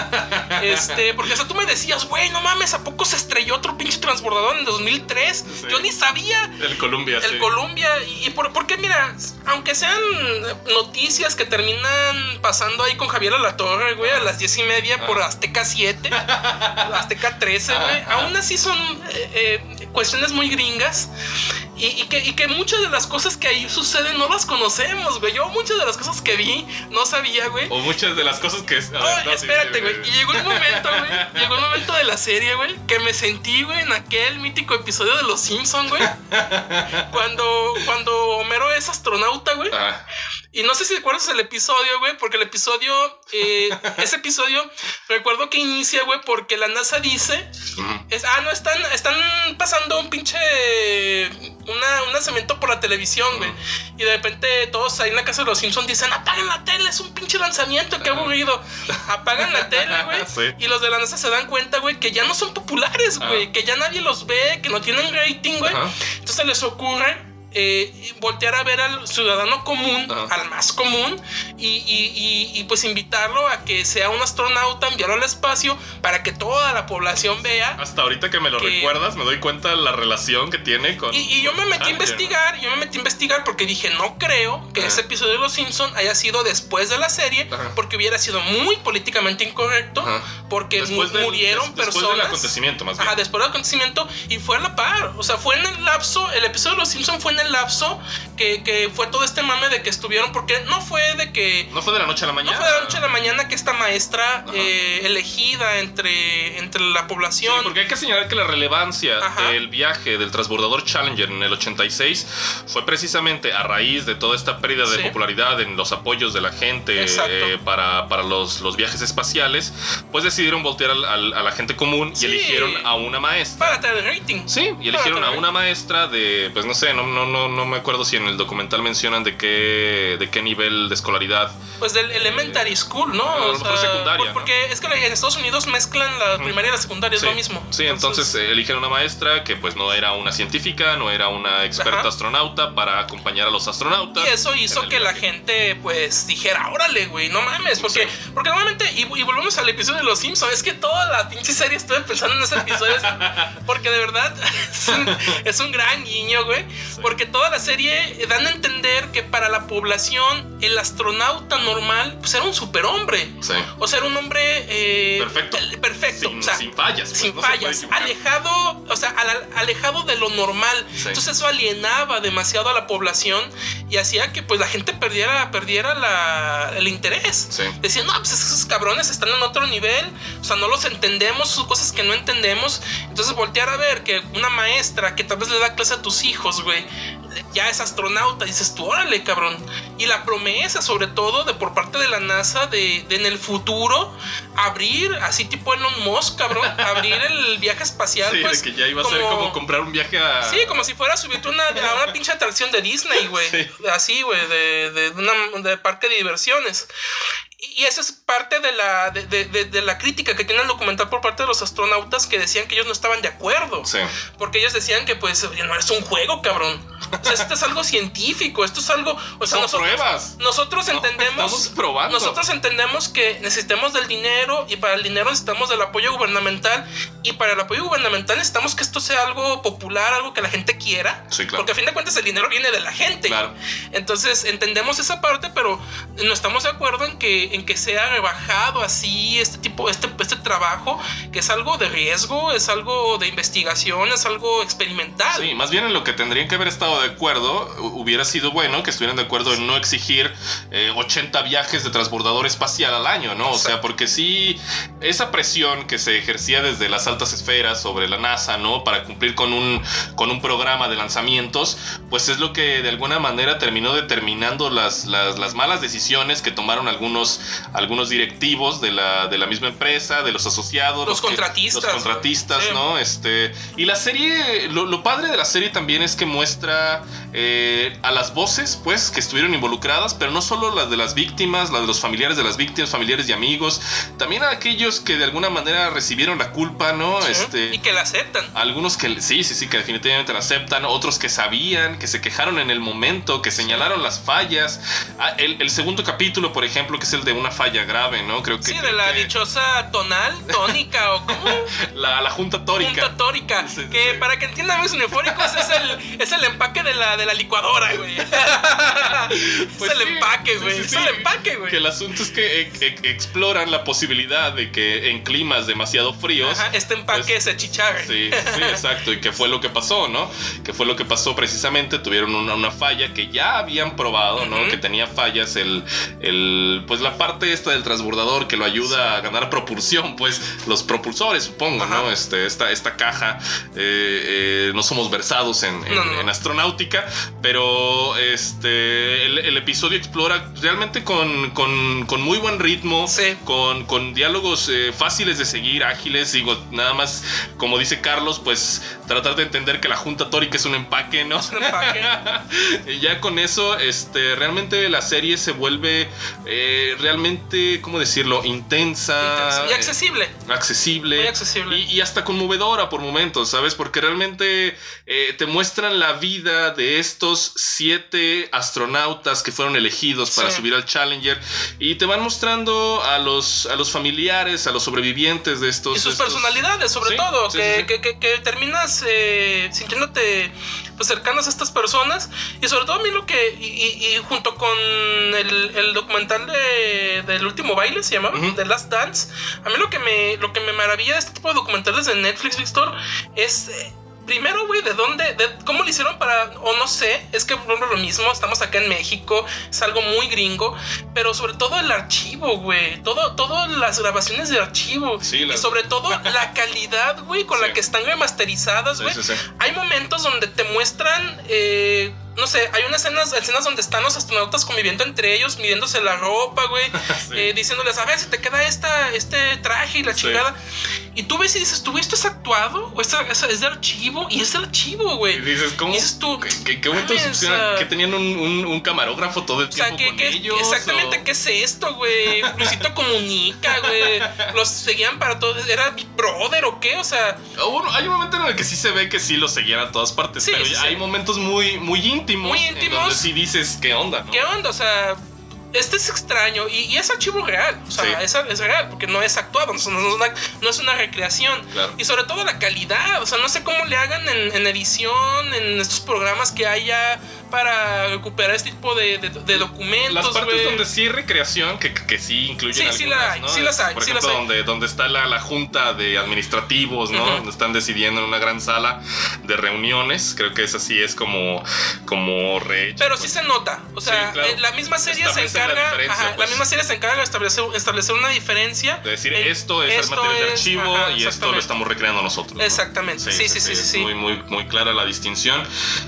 este, porque hasta tú me decías, güey, no mames, ¿a poco se estrelló otro pinche transbordador en dos mil tres? Sí. Yo ni sabía. El Columbia, El sí. Columbia, y, y por, porque mira, aunque sean noticias que terminan pasando ahí con Javier Alatorre, güey, a las diez y media por Azteca siete, Azteca trece, güey, aún así son eh, eh, cuestiones muy gringas. Y, y, que, y que muchas de las cosas que ahí suceden no las conocemos, güey. Yo muchas de las cosas que vi no sabía, güey. O muchas de las cosas que... a ver, Oh, no, sí, espérate, sí, güey. sí. Y llegó un momento, güey. Llegó un momento de la serie, güey, que me sentí, güey, en aquel mítico episodio de Los Simpsons, güey. Cuando, cuando Homero es astronauta, güey. Ah, Y no sé si recuerdas el episodio, güey, porque el episodio, eh, ese episodio, recuerdo que inicia, güey, porque la NASA dice, ujú. es, ah, no, están, están pasando un pinche, una, un lanzamiento por la televisión, güey. Y de repente todos ahí en la casa de los Simpsons dicen, apaguen la tele, es un pinche lanzamiento, qué aburrido. Apagan la tele, güey. Sí. Y los de la NASA se dan cuenta, güey, que ya no son populares, güey, Ah. que ya nadie los ve, que no tienen rating, güey. Ajá. Entonces les ocurre eh, voltear a ver al ciudadano común, Ajá. al más común, y, y, y, y pues invitarlo a que sea un astronauta, enviarlo al espacio para que toda la población vea. Hasta ahorita que me lo Que- recuerdas, me doy cuenta de la relación que tiene con... Y, y yo me metí a Challenger. investigar, yo me metí a investigar porque dije, no creo que Ajá. ese episodio de Los Simpson haya sido después de la serie, Ajá. porque hubiera sido muy políticamente incorrecto, Ajá. porque Después mu- del- murieron des- después personas. del acontecimiento, más bien. Ajá, después del acontecimiento, y fue a la par. O sea, fue en el lapso, el episodio de Los Simpson fue en en el lapso que, que fue todo este mame de que estuvieron, porque no fue de que... No fue de la noche a la mañana. No fue de la noche a la mañana que esta maestra eh, elegida entre, entre la población... Sí, porque hay que señalar que la relevancia Ajá. del viaje del transbordador Challenger en el ochenta y seis fue precisamente a raíz de toda esta pérdida de sí. popularidad en los apoyos de la gente eh, para, para los, los viajes espaciales, pues decidieron voltear al, al, a la gente común sí. y eligieron a una maestra. Para tener rating. Sí, y eligieron a una maestra de, pues no sé, no, no, no, no me acuerdo si en el documental mencionan de qué, de qué nivel de escolaridad. Pues del elementary school, ¿no? A lo mejor secundaria, por, porque ¿no? es que en Estados Unidos mezclan la uh-huh. primaria y la secundaria, sí. es lo mismo. Sí, entonces, entonces eh, eligieron una maestra que pues no era una científica, no era una experta Ajá. astronauta para acompañar a los astronautas. Y eso hizo que la gente pues dijera, órale, güey, no mames, porque, sí. porque normalmente, y, y volvemos al episodio de Los Simpsons, es que toda la pinche serie estuve pensando en ese episodio, porque de verdad es un, es un gran guiño, güey, sí. porque toda la serie dan a entender que para la población el astronauta normal pues era un superhombre, sí. o sea, era un hombre eh, perfecto, perfecto, sin, o sea, sin fallas, pues, sin no fallas, alejado, o sea, al, alejado de lo normal, sí. entonces eso alienaba demasiado a la población y hacía que pues la gente perdiera, perdiera la, el interés, sí. decían, no, pues esos cabrones están en otro nivel, o sea, no los entendemos, son cosas que no entendemos, entonces voltear a ver que una maestra que tal vez le da clase a tus hijos, güey, ya es astronauta, dices tú, órale, cabrón. Y la promesa, sobre todo, de por parte de la NASA, de, de en el futuro abrir, así tipo Elon Musk, cabrón, abrir el viaje espacial. Sí, pues, de que ya iba como, a ser como comprar un viaje a... Sí, como si fuera a subirte una, a una pinche atracción de Disney, güey. Sí. Así, güey, de, de, de, una, de parque de diversiones. Y esa es parte de la, de, de, de la crítica que tiene el documental por parte de los astronautas, que decían que ellos no estaban de acuerdo. Sí. Porque ellos decían que pues no es un juego, cabrón. O sea, esto es algo científico, esto es algo... O sea, Son nosotros, pruebas. Nosotros no, entendemos... Estamos probando. Nosotros entendemos que necesitamos del dinero, y para el dinero necesitamos del apoyo gubernamental, y para el apoyo gubernamental necesitamos que esto sea algo popular, algo que la gente quiera. Sí, claro. Porque a fin de cuentas el dinero viene de la gente. Claro. Entonces entendemos esa parte, pero no estamos de acuerdo en que, en que sea rebajado así este tipo, este, este trabajo, que es algo de riesgo, es algo de investigación, es algo experimental. Sí, más bien en lo que tendrían que haber estado de acuerdo, hubiera sido bueno que estuvieran de acuerdo en no exigir eh, ochenta viajes de transbordador espacial al año, ¿no? O sea, porque sí, esa presión que se ejercía desde las altas esferas sobre la NASA, ¿no? Para cumplir con un, con un programa de lanzamientos, pues es lo que de alguna manera terminó determinando las, las, las malas decisiones que tomaron algunos, algunos directivos de la, de la misma empresa, de los asociados, los, los contratistas, que, los contratistas, sí. ¿no? Este, y la serie, lo, lo padre de la serie también es que muestra eh, a las voces, pues, que estuvieron involucradas, pero no solo las de las víctimas, las de los familiares de las víctimas, familiares y amigos, también a aquellos que de alguna manera recibieron la culpa, ¿no? Sí, este, y que la aceptan. Algunos que sí, sí, sí, que definitivamente la aceptan, otros que sabían, que se quejaron en el momento, que señalaron las fallas. Ah, el, el segundo capítulo, por ejemplo, que es el de una falla grave, ¿no? Creo que... Sí, creo de la que... dichosa tonal, tónica o ¿cómo? La, la junta tórica. Junta tórica, sí, que sí. Para que entiendan mis unifóricos es el, es el empaque de la, de la licuadora, güey. Pues es el sí, empaque, güey. Sí, sí, es el empaque, güey. Que el asunto es que e- e- exploran la posibilidad de que en climas demasiado fríos... Ajá, este empaque pues, se chicharre. Sí, sí, exacto. Y que fue lo que pasó, ¿no? Que fue lo que pasó precisamente. Tuvieron una, una falla que ya habían probado, ¿no? Uh-huh. Que tenía fallas el, el... Pues la parte esta del transbordador que lo ayuda a ganar propulsión, pues los propulsores, supongo, Ajá. ¿no? Este, esta, esta caja, eh, eh, no somos versados en, en, no, no. en astronáutica, pero este, el, el episodio explora realmente con, con, con muy buen ritmo, sí. con, con diálogos eh, fáciles de seguir, ágiles, digo, nada más, como dice Carlos, pues tratar de entender que la junta tórica es un empaque, ¿no? Es un empaque. Y ya con eso, este, realmente la serie se vuelve eh, realmente, ¿cómo decirlo? Intensa. Y accesible. Eh, accesible. Muy accesible. Y, y hasta conmovedora por momentos, ¿sabes? Porque realmente eh, te muestran la vida de estos siete astronautas que fueron elegidos para sí. subir al Challenger. Y te van mostrando a los, a los familiares, a los sobrevivientes de estos... Y sus estos... personalidades, sobre sí, todo. Sí, que, sí, sí. Que, que, que terminas eh, sintiéndote pues, cercanos a estas personas. Y sobre todo a mí lo que... Y, y, y junto con el, el documental de, del último baile, se llamaba, uh-huh. The Last Dance. A mí lo que me, lo que me maravilla de este tipo de documentales de Netflix, Víctor, es... Eh, primero, güey, ¿de dónde? De, ¿Cómo lo hicieron para...? O no sé, es que por ejemplo lo mismo, estamos acá en México, es algo muy gringo, pero sobre todo el archivo, güey, todo, todas las grabaciones de archivo, sí, la... y sobre todo la calidad, güey, con sí. la que están remasterizadas, güey. Sí, sí, sí. Hay momentos donde te muestran... Eh, no sé, hay unas escenas, escenas donde están los astronautas conviviendo entre ellos, midiéndose la ropa, güey, sí. eh, diciéndoles, a ver, si te queda esta, este traje y la sí. chingada. Y tú ves y dices, ¿tú esto es actuado? ¿O esto es, es de archivo? Y es de archivo, güey. Y dices, ¿cómo? Y dices tú, ¿qué, qué momento succiona? Que tenían un, un, un camarógrafo todo el o sea, tiempo que, con que, ellos. Exactamente, o... ¿qué es esto, güey? Luisito Comunica, güey. Los seguían para todo. ¿Era Big Brother o qué? O sea... Bueno, hay un momento en el que sí se ve que sí los seguían a todas partes, sí, pero sí, hay sí. momentos muy, muy íntimos. Muy íntimos. En donde sí dices, ¿qué onda? ¿No? ¿Qué onda? O sea... Este es extraño y, y es archivo real, o sea, sí. es, es real, porque no es actuado, no es una, no es una recreación. Claro. Y sobre todo la calidad, o sea, no sé cómo le hagan en, en edición, en estos programas que haya para recuperar este tipo de, de, de documentos. Las partes wey. donde sí hay recreación, que, que sí incluyen sí, algunas, sí la hay, ¿no? sí las hay. Por sí ejemplo, las hay. Donde, donde está la, la junta de administrativos, ¿no? Uh-huh. Donde están decidiendo en una gran sala de reuniones. Creo que esa sí es como, como rehecho. Pero pues. sí se nota, o sea, sí, claro. la misma serie Establece se encarga, la, ajá, pues. la misma serie se encarga de establecer, establecer una diferencia. De decir, en, esto es esto el material es, de archivo ajá, y esto lo estamos recreando nosotros, ¿no? Exactamente, sí, sí, sí, sí, sí, sí. Muy, muy, muy clara la distinción.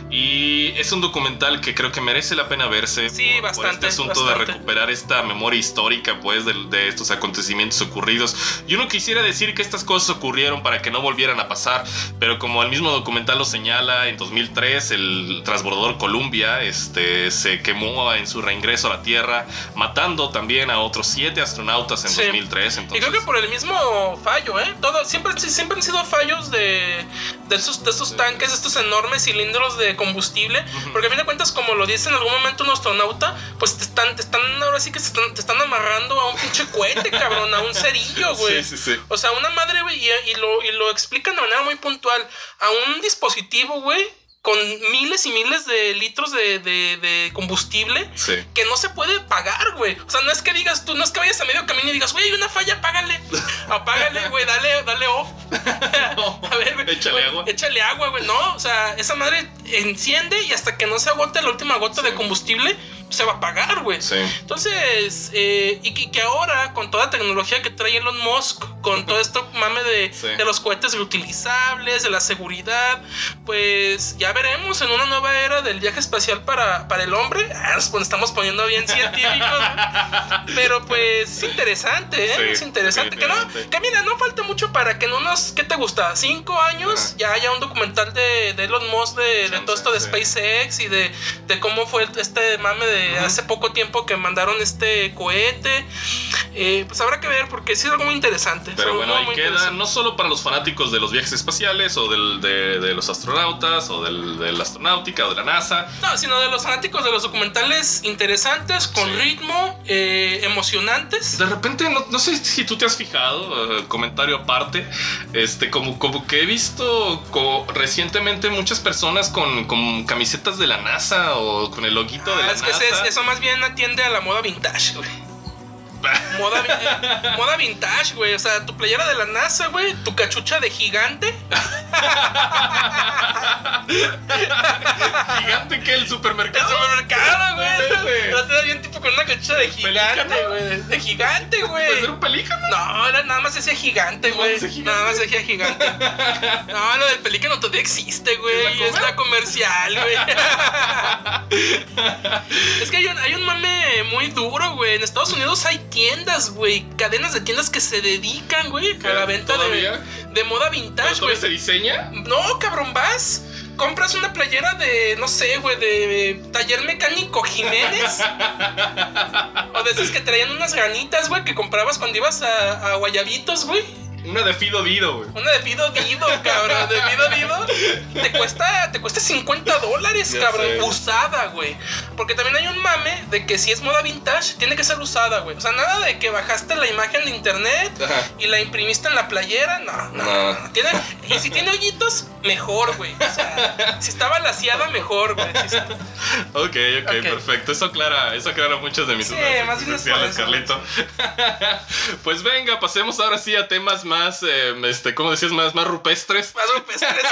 Y es un documental que creo que merece la pena verse. Sí, por, bastante. Por este asunto bastante. de recuperar esta memoria histórica, pues, de, de estos acontecimientos ocurridos. Yo no quisiera decir que estas cosas ocurrieron para que no volvieran a pasar, pero como el mismo documental lo señala, en dos mil tres el transbordador Columbia este, se quemó en su reingreso a la Tierra, matando también a otros siete astronautas en sí. dos mil tres. Entonces... Y creo que por el mismo fallo, ¿eh? Todo, siempre, siempre han sido fallos de, de esos, de esos sí. tanques, de estos enormes cilindros de combustible, uh-huh. porque a fin de cuentas, como lo dice en algún momento un astronauta, pues te están, te están ahora sí que te están, te están amarrando a un pinche cohete, cabrón, a un cerillo, güey. Sí, sí, sí. O sea, una madre, güey, y, y, lo, y lo explican de manera muy puntual, a un dispositivo, güey, con miles y miles de litros de, de, de combustible sí. que no se puede pagar, güey. O sea, no es que digas tú, no es que vayas a medio camino y digas, güey, hay una falla, apágale. Apágale, güey, dale, dale off. No, a ver, güey. Échale wey, agua. Échale agua, güey. No, o sea, esa madre enciende y hasta que no se agote la última gota sí. de combustible, se va a apagar, güey. Sí. Entonces, eh, y que, que ahora, con toda la tecnología que trae Elon Musk, con todo esto mame de, sí. de los cohetes reutilizables, de la seguridad, pues ya veremos en una nueva era del viaje espacial para, para el hombre. Ah, nos estamos poniendo bien científicos, ¿no? Pero pues es interesante, ¿eh? Sí, es interesante. Que no, que mira, no falta mucho para que en unos, ¿qué te gusta? Cinco años uh-huh. ya haya un documental de, de Elon Musk, de, de todo esto de sí. SpaceX y de, de cómo fue este mame de uh-huh. hace poco tiempo que mandaron este cohete. Eh, pues habrá que ver porque sí es algo muy interesante. Pero bueno, ahí queda, no solo para los fanáticos de los viajes espaciales o del, de, de los astronautas o del, de la astronáutica o de la NASA. No, sino de los fanáticos de los documentales interesantes, con sí. ritmo, eh, emocionantes. De repente, no, no sé si tú te has fijado, eh, comentario aparte, este, como, como que he visto co- recientemente muchas personas con, con camisetas de la NASA o con el loguito ah, de la es NASA. Que es, eso más bien atiende a la moda vintage, güey. Moda, eh, moda vintage, güey. O sea, tu playera de la NASA, güey. Tu cachucha de gigante. ¿Gigante qué? ¿El supermercado? El supermercado, güey. No te da bien tipo con una cachucha de gigante, güey. De gigante, güey. ¿Puede ser un pelícano? No, era, nada más decía gigante, güey. Nada más decía gigante. No, lo del pelícano todavía existe, güey. Es la comercial, güey. Es que hay un, hay un mame muy duro, güey. En Estados Unidos hay tiendas, güey, cadenas de tiendas que se dedican, güey, a la venta de, de moda vintage, güey. ¿Se diseña? No, cabrón, vas, compras una playera de, no sé, güey, de Taller Mecánico Jiménez. O de esas que traían unas ganitas, güey, que comprabas cuando ibas a, a Guayabitos, güey. Una de Fido Dido, güey. Una de Fido Dido, cabrón. De Fido Dido te cuesta, te cuesta cincuenta dólares, ya cabrón. Sé. Usada, güey. Porque también hay un mame de que si es moda vintage, tiene que ser usada, güey. O sea, nada de que bajaste la imagen de internet Ajá. y la imprimiste en la playera. No, no. no. Tiene, Y si tiene hoyitos, mejor, güey. O sea, si está balaseada, mejor, güey. Si está... Ok, ok, okay, perfecto. Eso aclara, eso aclara muchas de mis sí, dudas más existenciales, Carlito. Pues venga, pasemos ahora sí a temas más, eh, este, ¿cómo decías? Más, más rupestres. Más rupestres.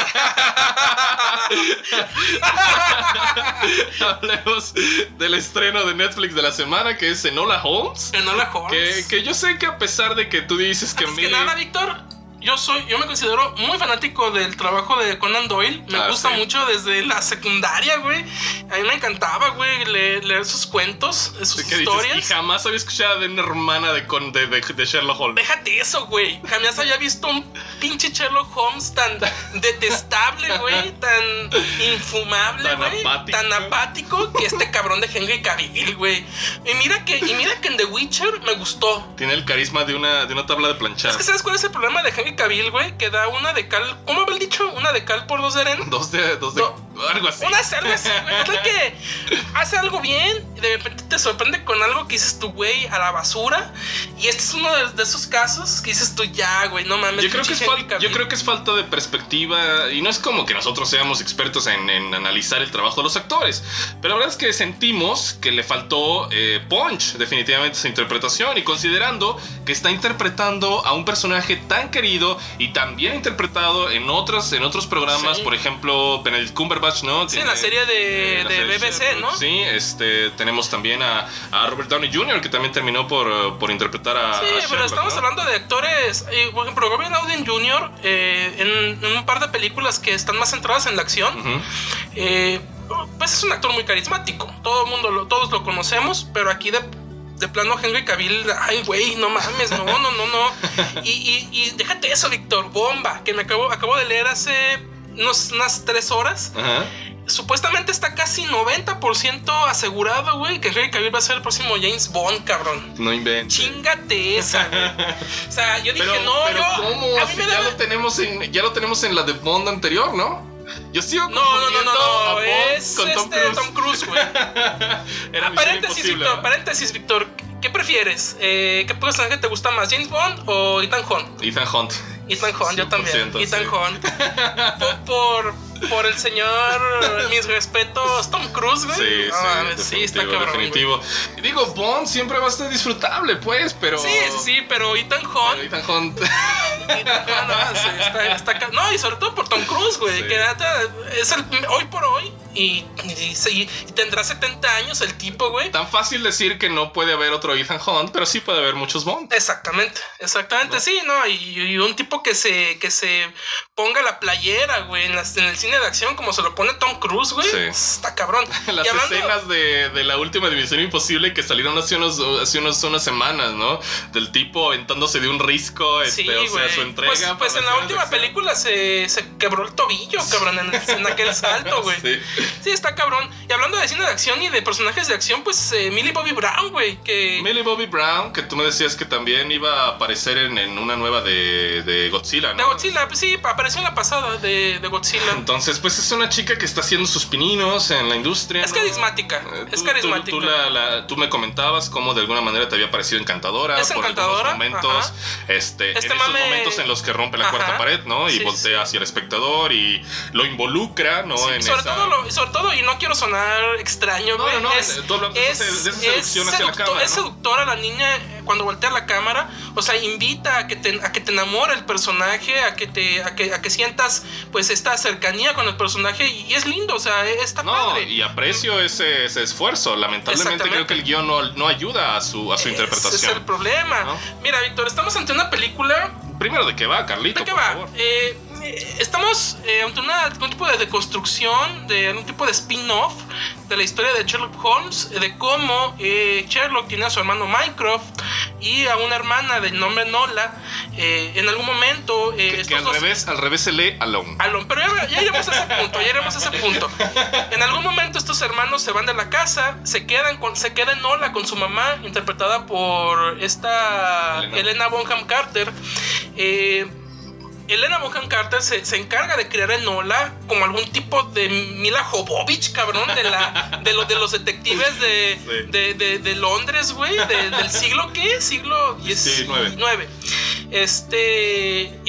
Hablemos del estreno de Netflix de la semana, que es Enola Holmes. Enola Holmes. Que, que yo sé que a pesar de que tú dices que... Antes que nada, Víctor, yo soy, yo me considero muy fanático del trabajo de Conan Doyle. Me ah, gusta sí. mucho desde la secundaria, güey. A mí me encantaba, güey, leer, leer sus cuentos, sus ¿Qué historias. Dices? Y jamás había escuchado de una hermana de, de, de, de Sherlock Holmes. Déjate eso, güey. Jamás había visto un pinche Sherlock Holmes tan detestable, güey, tan infumable, güey, tan, tan apático que este cabrón de Henry Cavill, güey. Y mira que, y mira que en The Witcher me gustó. Tiene el carisma de una, de una tabla de planchar. Es que ¿sabes cuál es el problema de Henry Cavill, güey? Que da una de cal. ¿Cómo había dicho? Una de cal por dos de arena. Dos de. Dos de. Do, algo así. Una algo así, güey. Creo que hace algo bien y de repente te sorprende con algo que dices tú, güey, a la basura. Y este es uno de, de esos casos que dices tú, ya, güey, no mames. Yo creo, que es fal- yo creo que es falta de perspectiva. Y no es como que nosotros seamos expertos en, en analizar el trabajo de los actores. Pero la verdad es que sentimos que le faltó eh, punch, definitivamente, esa interpretación. Y considerando que está interpretando a un personaje tan querido y también interpretado en otros, en otros programas, sí. Por ejemplo, Benedict Cumberbatch, ¿no? Sí, Tiene, en la serie de, eh, la de serie B B C, ¿no? Sí, este, tenemos también a, a Robert Downey junior, que también terminó por, por interpretar a Sí, a pero Sherlock, estamos ¿no? hablando de actores, eh, por ejemplo, Robert Downey junior eh, en, en un par de películas que están más centradas en la acción, uh-huh. eh, pues es un actor muy carismático. Todo el mundo, lo, todos lo conocemos, pero aquí de... de plano Henry Cavill, ay güey, no mames, no, no, no, no. Y, y, y déjate eso, Víctor, bomba, que me acabo, acabo de leer hace unos, unas tres horas. Ajá. Supuestamente está casi noventa por ciento asegurado, güey, que Henry Cavill va a ser el próximo James Bond, cabrón. No inventes. Chíngate esa, güey. O sea, yo dije, pero, no, pero yo... ¿cómo? A mí me ya, da... lo tenemos en, ya lo tenemos en la de Bond anterior, ¿no? Yo sigo no, no, no, no, no, a es con Tom este Cruise. Tom Cruise, güey. ah, paréntesis, Víctor, ¿no? Paréntesis, Víctor. ¿Qué prefieres? Eh, ¿Qué personaje te gusta más, James Bond o Ethan Hunt? Ethan Hunt. Ethan Hunt, yo también. Ethan sí. Hunt. por, por, por el señor, mis respetos, Tom Cruise, güey. Sí, ah, sí, sí, está cabrón. Definitivo. Y digo, Bond siempre va a estar disfrutable, pues, pero. Sí, sí, sí, pero Ethan Hunt. Pero Ethan Hunt. Ethan Hunt, no, sí, está, está, no, y sobre todo por Tom Cruise, güey. Sí. Que neta, es el hoy por hoy. Y, y, y, y tendrá setenta años el tipo, güey. Tan fácil decir que no puede haber otro Ethan Hunt, pero sí puede haber muchos Bond. Exactamente, exactamente, ¿no? Sí, ¿no? Y, y un tipo que se, que se ponga la playera, güey, en, en el cine de acción como se lo pone Tom Cruise, güey. Sí. Está cabrón. Las hablando... escenas de, de la última División Imposible que salieron hace, unos, hace unos, unas semanas, ¿no? Del tipo aventándose de un risco, este, sí, o sea, su entrega. Pues, pues en la última película se, se quebró el tobillo, cabrón, en, el, en aquel salto, güey. Sí. Sí, está cabrón. Y hablando de cine de acción y de personajes de acción, pues eh, Millie Bobby Brown, güey. Que... Millie Bobby Brown, que tú me decías que también iba a aparecer en, en una nueva de, de Godzilla, ¿no? De Godzilla, pues sí, apareció en la pasada de, de Godzilla. Entonces, pues es una chica que está haciendo sus pininos en la industria. Es ¿no? carismática, eh, tú, es carismática. Tú, tú, la, la, tú me comentabas cómo de alguna manera te había parecido encantadora. Es encantadora. Por momentos, este, este en mame... esos momentos en los que rompe la Ajá. cuarta pared, ¿no? Y sí, voltea sí. hacia el espectador y lo involucra, ¿no? Sí, en sobre, esa... todo lo, sobre todo, y no quiero sonar extraño, güey. No, no, no, es, tú hablas es, de, esa, de esa seducción es hacia seductor, la cámara, es ¿no? seductora la niña cuando voltea la cámara. O sea, invita a que te, a que te enamore el personaje, a que te a que, a que sientas pues esta cercanía con el personaje. Y es lindo, o sea, está no, padre. Y aprecio ese, ese esfuerzo. Lamentablemente creo que el guión no, no ayuda a su, a su Ese interpretación. Ese es el problema, ¿no? Mira, Víctor, estamos ante una película. Primero, ¿de qué va, Carlito? ¿De qué por va? favor? Eh, estamos eh, ante una, un tipo de deconstrucción, de un tipo de spin-off de la historia de Sherlock Holmes, de cómo eh, Sherlock tiene a su hermano Mycroft y a una hermana de nombre Nola. Eh, en algún momento eh, que, que al, dos... revés, al revés se lee Alone. Alone, pero ya, ya iremos a ese punto, ya iremos a ese punto. En algún momento estos hermanos se van de la casa, se quedan con, se queda Nola con su mamá, interpretada por esta Elena, Elena Bonham Carter. Eh, Elena Bonham Carter se, se encarga de crear a Enola como algún tipo de Mila Jovovich, cabrón, de la de los de los detectives de, sí. de, de, de Londres, güey, de, del siglo ¿qué? Siglo diecinueve. Este,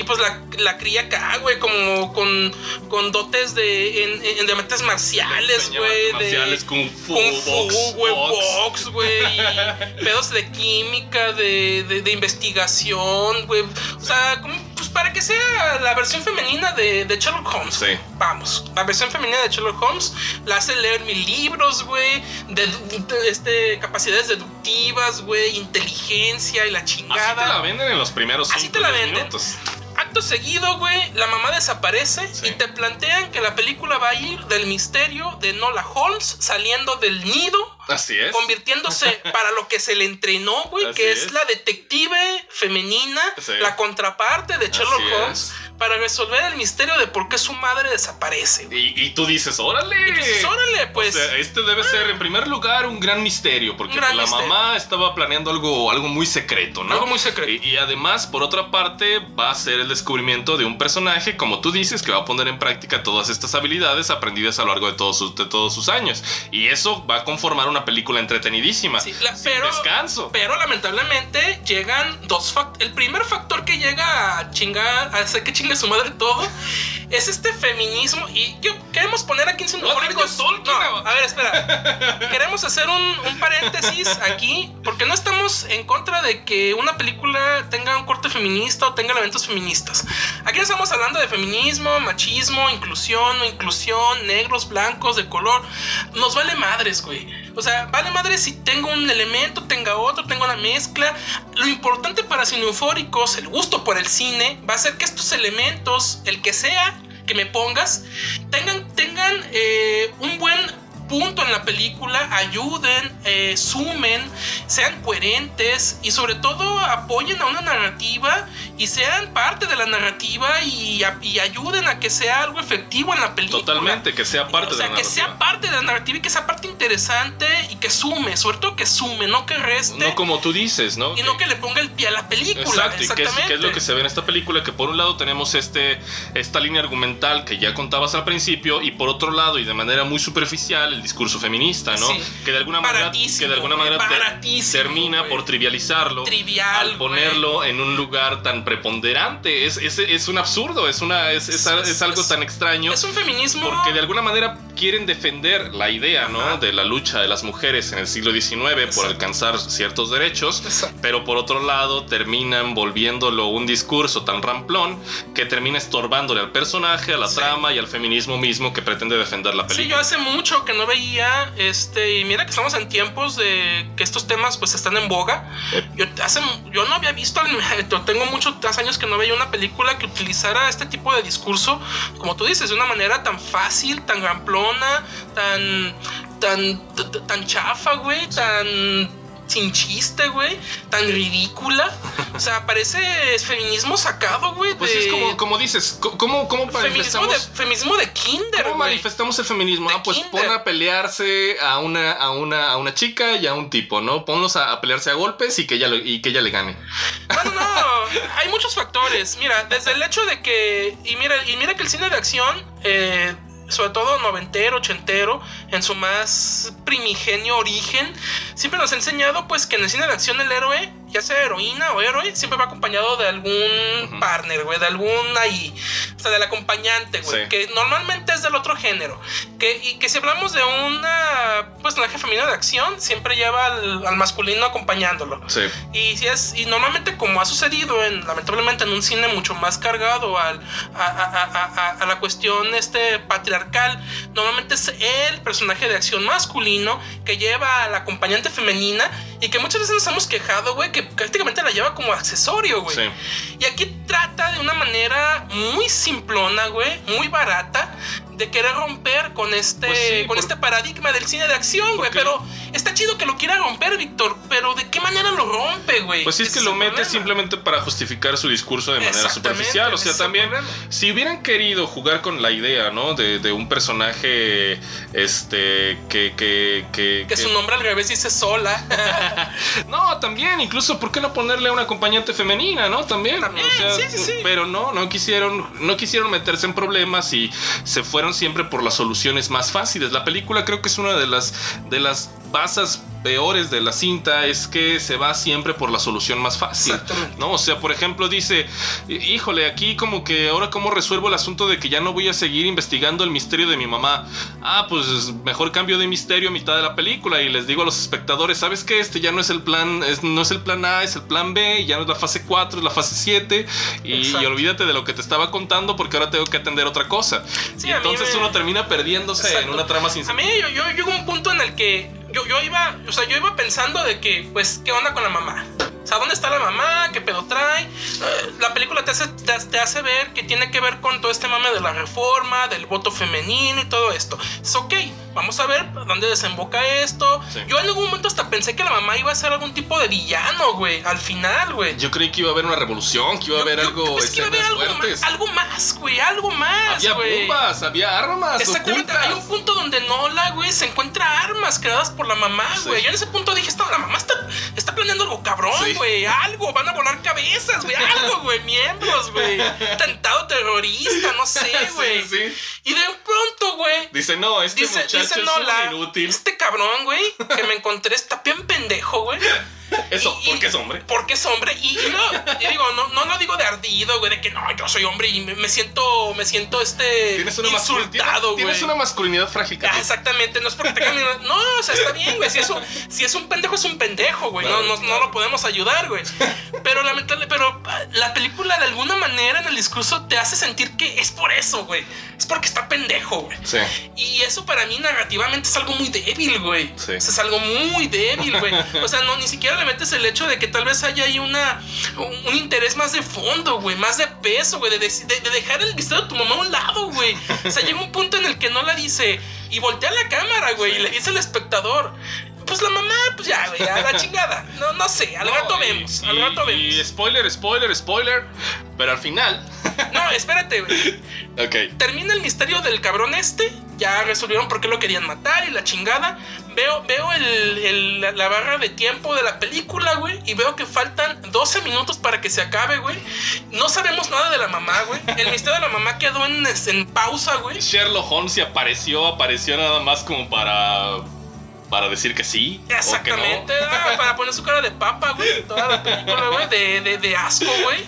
Y pues la, la cría acá, güey, como con, con dotes de, en, en, de artes marciales, güey. Marciales, kung fu, kung fu, box, güey, box. box, güey. Y pedos de química, de, de, de investigación, güey. O sea, como, pues para que sea la versión femenina de, de Sherlock Holmes. Sí. Vamos, la versión femenina de Sherlock Holmes la hace leer mil libros, güey. De, de, este, capacidades deductivas, güey. Inteligencia y la chingada. Así te la venden en los primeros Así cinco te la diez venden. minutos. Acto seguido, güey, la mamá desaparece Sí. y te plantean que la película va a ir del misterio de Enola Holmes saliendo del nido, Así es. convirtiéndose para lo que se le entrenó, güey, Así que es. es la detective femenina, Sí. la contraparte de Sherlock Así Holmes, es. para resolver el misterio de por qué su madre desaparece, güey. Y, y tú dices, órale. Y dices, órale, pues. O sea, este debe ser, en primer lugar, un gran misterio, porque Un gran la misterio. mamá estaba planeando algo, algo muy secreto, ¿no? Algo muy secreto. Y, y además, por otra parte, va a ser el descubrimiento de un personaje, como tú dices, que va a poner en práctica todas estas habilidades aprendidas a lo largo de todos sus, de todos sus años. Y eso va a conformar una película entretenidísima. Sí, la- sin pero, descanso. pero lamentablemente llegan dos factores. El primer factor que llega a chingar, a hacer que chingue su madre todo, es este feminismo. Y yo queremos poner aquí en Cinefóricos. No, Tolkien, No, no. a ver, espera. Queremos hacer un, un paréntesis aquí, porque no estamos en contra de que una película tenga un corte feminista o tenga elementos feministas. Aquí no estamos hablando de feminismo, machismo, inclusión, no inclusión, negros, blancos, de color. Nos vale madres, güey. O sea, vale madres si tengo un elemento, tenga otro, tenga una mezcla. Lo importante para Cineufóricos, el gusto por el cine, va a ser que estos elementos, el que sea que me pongas, tengan, tengan eh, un buen punto en la película, ayuden, eh, sumen, sean coherentes y sobre todo apoyen a una narrativa y sean parte de la narrativa y, y ayuden a que sea algo efectivo en la película. Totalmente, que sea parte O sea, de la que narrativa. sea parte de la narrativa y que sea parte interesante y que sume, sobre todo que sume, no que reste. No como tú dices, ¿no? Y no que le ponga el pie a la película. Exacto, y que es, Exactamente. que es lo que se ve en esta película, que por un lado tenemos este, esta línea argumental que ya contabas al principio, y por otro lado, y de manera muy superficial, el discurso feminista, ¿no? Sí. Que de alguna manera, Baratísimo, que de alguna güey, manera te- baratísimo, termina güey. por trivializarlo, Trivial, al ponerlo en un lugar tan preponderante. Es, es, es un absurdo, es, una, es, es, Es- es algo es- tan extraño. Es un feminismo. Porque de alguna manera quieren defender la idea, ¿no? Ajá. De la lucha de las mujeres en el siglo diecinueve por Exacto. alcanzar ciertos derechos, Exacto. pero por otro lado terminan volviéndolo un discurso tan ramplón que termina estorbándole al personaje, a la Sí. trama y al feminismo mismo que pretende defender la Sí, yo película. hace mucho que no veía, este, y mira que estamos en tiempos de que estos temas pues están en boga. Eh. Yo, hace, yo no había visto, yo tengo muchos años que no veía una película que utilizara este tipo de discurso, como tú dices, de una manera tan fácil, tan ramplona, tan, tan, tan, tan chafa, güey, tan sin chiste, güey, tan ridícula. O sea, parece feminismo sacado, güey, de... Pues es como, como dices, co- ¿cómo, cómo Feminismo de, manifestamos, feminismo de kinder, cómo güey. manifestamos el feminismo? De Ah, pues kinder. pon a pelearse a una, a, una, a una chica y a un tipo, ¿no? Ponlos a, a pelearse a golpes y que ella, lo- y que ella le gane. No, no, no. Hay muchos factores. Mira, desde el hecho de que. Y mira, y mira que el cine de acción, eh, sobre todo noventero, ochentero, en su más primigenio origen, siempre nos ha enseñado pues que en el cine de acción el héroe, ya sea heroína o héroe, siempre va acompañado de algún Ujú. partner, güey, de algún ahí, o sea, del acompañante, güey, Sí. que normalmente es del otro género. Que, y que si hablamos de una pues, personaje femenino de acción, siempre lleva al, al masculino acompañándolo. Sí. Y si es, y normalmente como ha sucedido en, lamentablemente en un cine mucho más cargado al, a, a, a, a, a la cuestión este patriarcal, normalmente es el personaje de acción masculino que lleva a la acompañante femenina y que muchas veces nos hemos quejado, güey, que prácticamente la lleva como accesorio, güey. Sí. Y aquí trata de una manera muy simplona, güey, muy barata, de querer romper con este, Pues sí, con por- este paradigma del cine de acción, güey. Porque- Pero está chido que lo quiera romper, Víctor. Pero ¿de qué manera lo rompe, güey? Pues sí, es Ese que lo el mete problema. simplemente para justificar su discurso de manera Exactamente, superficial. O ese sea, es el también, problema. si hubieran querido jugar con la idea, ¿no? De, de un personaje, este, que... que, que, Que su nombre al revés dice sola. No, también, incluso, ¿por qué no ponerle a una acompañante femenina, no? También, También, o sea, sí, sí, sí. pero no, no quisieron, no quisieron meterse en problemas y se fueron siempre por las soluciones más fáciles. La película creo que es una de las, de las bases peores de la cinta es que se va siempre por la solución más fácil, ¿no? O sea, por ejemplo, dice, híjole, aquí como que ahora cómo resuelvo el asunto de que ya no voy a seguir investigando el misterio de mi mamá. Ah, pues mejor cambio de misterio a mitad de la película y les digo a los espectadores, ¿sabes qué? Este ya no es el plan, es, no es el plan A, es el plan B, y ya no es la fase cuatro, es la fase siete, y, y olvídate de lo que te estaba contando porque ahora tengo que atender otra cosa. Sí, y entonces me... uno termina perdiéndose Exacto. en una trama sin sentido. A mí yo, yo llego a un punto en el que yo, yo iba, o sea, yo iba pensando de que, pues, ¿qué onda con la mamá? O sea, ¿dónde está la mamá? ¿Qué pedo trae? Uh, la película te hace, te, te hace ver que tiene que ver con todo este mame de la reforma, del voto femenino y todo esto. Es ok, vamos a ver dónde desemboca esto. Sí. Yo en algún momento hasta pensé que la mamá iba a ser algún tipo de villano, güey. Al final, güey. Yo creí que iba a haber una revolución, que iba a haber yo, algo... Yo que iba a haber algo más, algo más, güey. Algo más, Había güey. bombas, había armas Exactamente, ocultas. Hay un punto donde Nola, güey, se encuentra armas creadas por la mamá, güey. Sí. Yo en ese punto dije, la mamá está, está planeando algo cabrón, güey. Sí. Algo, van a volar cabezas, güey. Algo, güey. Miembros, güey. Atentado terrorista, no sé, güey. Sí, sí. Y de pronto, güey. Dice, no, este dice, muchacho dice, no, es la, un inútil. Este cabrón, güey, que me encontré está bien pendejo, güey. Eso, y, porque es hombre. Porque es hombre. Y, y no, y digo, no, no lo digo de ardido, güey, de que no, yo soy hombre y me, me siento, me siento este ¿Tienes una insultado, güey. Tienes una masculinidad frágil. Ah, exactamente, no es porque te cambien. No, o sea, está bien, güey. Si es un, si es un pendejo, es un pendejo, güey. Claro, no, no, claro. no lo podemos ayudar, güey. Pero lamentable, pero la película de alguna manera en el discurso te hace sentir que es por eso, güey. Es porque está pendejo, güey. Sí. Y eso para mí narrativamente es algo muy débil, güey. Sí. O sea, es algo muy débil, güey. O sea, no, ni siquiera le metes el hecho de que tal vez haya ahí una un, un interés más de fondo, güey, más de peso, güey, de, de, de dejar el misterio de tu mamá a un lado, güey. O sea, llega un punto en el que no la dice y voltea la cámara, güey, sí. y le dice al espectador, pues la mamá, pues ya, güey, a la chingada. No, no sé, al no, rato y, vemos, al y, rato vemos. Y spoiler, spoiler, spoiler, pero al final... No, espérate, güey. Ok. Termina el misterio del cabrón este, ya resolvieron por qué lo querían matar y la chingada. Veo, veo el, el, la barra de tiempo de la película, güey, y veo que faltan doce minutos para que se acabe, güey. No sabemos nada de la mamá, güey. El misterio de la mamá quedó en, en pausa, güey. Sherlock Holmes se apareció, apareció nada más como para... Para decir que sí. Exactamente. O que no. Ah, para poner su cara de papa, güey. Toda la película, güey. De, de, de asco, güey.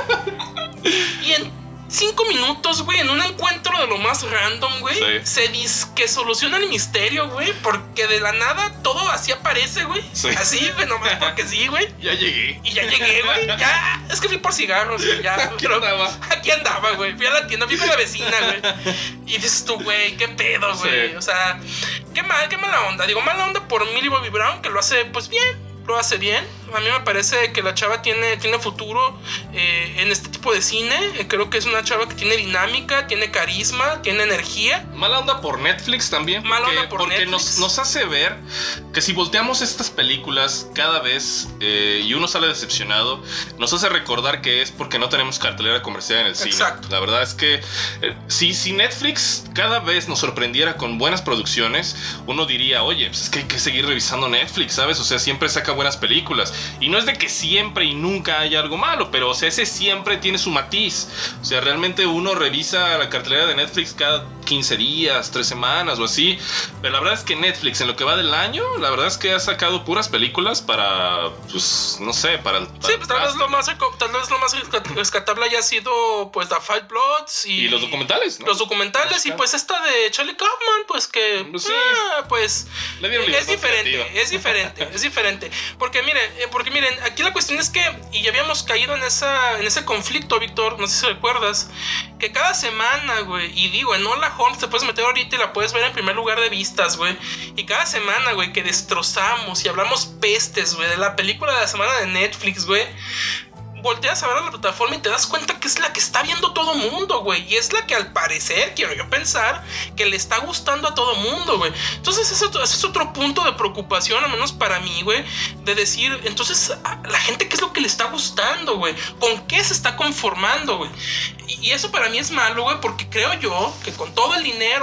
Y en cinco minutos, güey, en un encuentro de lo más random, güey, sí. se dice que soluciona el misterio, güey. Porque de la nada todo así aparece, güey. Sí. Así, güey, nomás porque sí, güey. Ya llegué. Y ya llegué, güey. Ya. Es que fui por cigarros, güey. Ya. Aquí pero, andaba. Aquí andaba, güey. Fui a la tienda, fui con la vecina, güey. Y dices tú, güey, qué pedo, güey. Sí. O sea, qué mal, qué mala onda. Digo, mala onda por Millie Bobby Brown, que lo hace, pues bien. Lo hace bien. A mí me parece que la chava tiene, tiene futuro eh, en este tipo de cine. Eh, creo que es una chava que tiene dinámica, tiene carisma, tiene energía. Mala onda por Netflix también. Porque, Mala onda por porque Netflix. Nos, nos hace ver que si volteamos estas películas cada vez eh, y uno sale decepcionado, nos hace recordar que es porque no tenemos cartelera comercial en el cine. Exacto. La verdad es que eh, si, si Netflix cada vez nos sorprendiera con buenas producciones, uno diría, oye, pues es que hay que seguir revisando Netflix, ¿sabes? O sea, siempre saca buenas películas. Y no es de que siempre y nunca haya algo malo, pero o sea, ese siempre tiene su matiz. O sea, realmente uno revisa la cartelera de Netflix cada quince días, tres semanas o así. Pero la verdad es que Netflix, en lo que va del año, la verdad es que ha sacado puras películas para, pues, no sé, para... para sí, pues tal vez lo más, tal vez lo más rescatable haya sido, pues, The Five Bloods y... Y los documentales, ¿no? Los documentales y, pues, esta de Charlie Kaufman, pues, que... Pues, sí. ah, pues es diferente, creativa. es diferente, es diferente. Porque miren, porque miren, aquí la cuestión es que, y ya habíamos caído en esa en ese conflicto, Víctor, no sé si recuerdas, que cada semana, güey, y digo, en Hola Holmes te puedes meter ahorita y la puedes ver en primer lugar de vistas, güey. Y cada semana, güey, que destrozamos y hablamos pestes, güey, de la película de la semana de Netflix, güey. Volteas a ver a la plataforma y te das cuenta que es la que está viendo todo mundo, güey. Y es la que al parecer, quiero yo pensar, que le está gustando a todo mundo, güey. Entonces ese, ese es otro punto de preocupación, al menos para mí, güey. De decir, entonces, la gente, ¿qué es lo que le está gustando, güey? ¿Con qué se está conformando, güey? Y, y eso para mí es malo, güey, porque creo yo que con todo el dinero que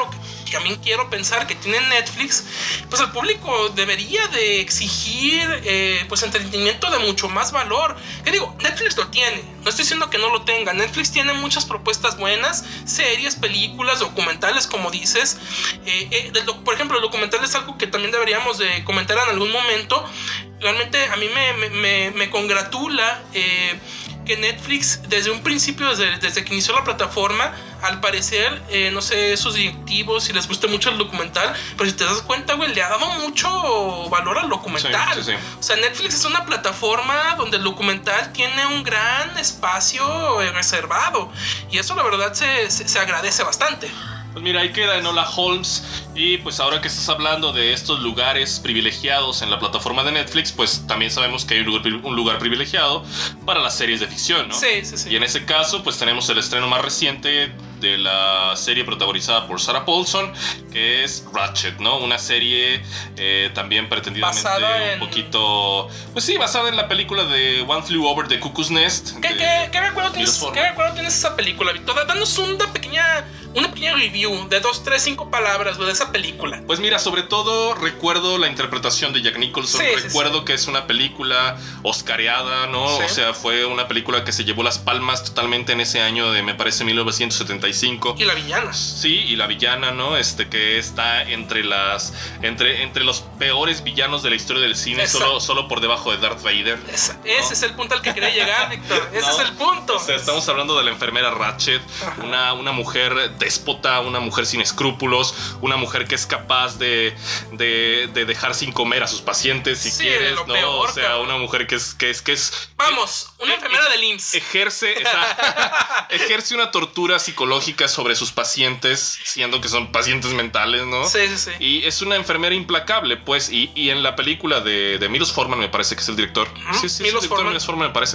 también quiero pensar que tiene Netflix, pues el público debería de exigir eh, pues entretenimiento de mucho más valor. ¿Qué digo? Netflix lo tiene, no estoy diciendo que no lo tenga. Netflix tiene muchas propuestas buenas, series, películas, documentales, como dices. Eh, eh, del, por ejemplo, el documental es algo que también deberíamos de comentar en algún momento. Realmente a mí me, me, me, me congratula eh, que Netflix desde un principio, desde, desde que inició la plataforma, al parecer, eh, no sé, sus directivos, si les gusta mucho el documental, pero si te das cuenta, güey, le ha dado mucho valor al documental. Sí, sí, sí. O sea, Netflix es una plataforma donde el documental tiene un gran espacio eh, reservado, y eso la verdad se, se, se agradece bastante. Pues mira, ahí queda Enola Holmes. Y pues ahora que estás hablando de estos lugares privilegiados en la plataforma de Netflix, pues también sabemos que hay un lugar, un lugar privilegiado para las series de ficción, ¿no? Sí, sí, sí. Y en ese caso, pues tenemos el estreno más reciente de la serie protagonizada por Sarah Paulson, que es Ratched, ¿no? Una serie eh, también pretendidamente basada en... un poquito... Pues sí, basada en la película de One Flew Over the Cuckoo's Nest. ¿Qué, de, qué, qué, recuerdo tienes, ¿Qué recuerdo tienes esa película, Víctor? Danos una pequeña, una pequeña review de dos, tres, cinco palabras de esa película. Pues mira, sobre todo recuerdo la interpretación de Jack Nicholson. Sí, recuerdo sí, sí. que es una película oscareada, ¿no? Sí. O sea, fue una película que se llevó las palmas totalmente en ese año de, me parece, mil novecientos setenta y cinco. Y la villana. Sí, y la villana, ¿no? Este que está entre las entre, entre los peores villanos de la historia del cine, solo, solo por debajo de Darth Vader. Esa, ¿no? Ese es el punto al que quería llegar, Víctor. Ese ¿No? es el punto. O sea, estamos hablando de la enfermera Ratched, una, una mujer déspota, una mujer sin escrúpulos, una mujer que es capaz de, de, de dejar sin comer a sus pacientes si sí, quieres, lo ¿no? peor, o sea, cabrón. una mujer que es que es que es Vamos, una eh, enfermera eh, del I M S S. Ejerce, esa, ejerce una tortura psicológica sobre sus pacientes, siendo que son pacientes mentales, ¿no? Sí, sí, sí. Y es una enfermera implacable, pues, y, y en la película de, de Milos Forman, me parece que es el director. ¿Mm? Sí, sí, Milos es el director, Forman. Milos Forman, me parece.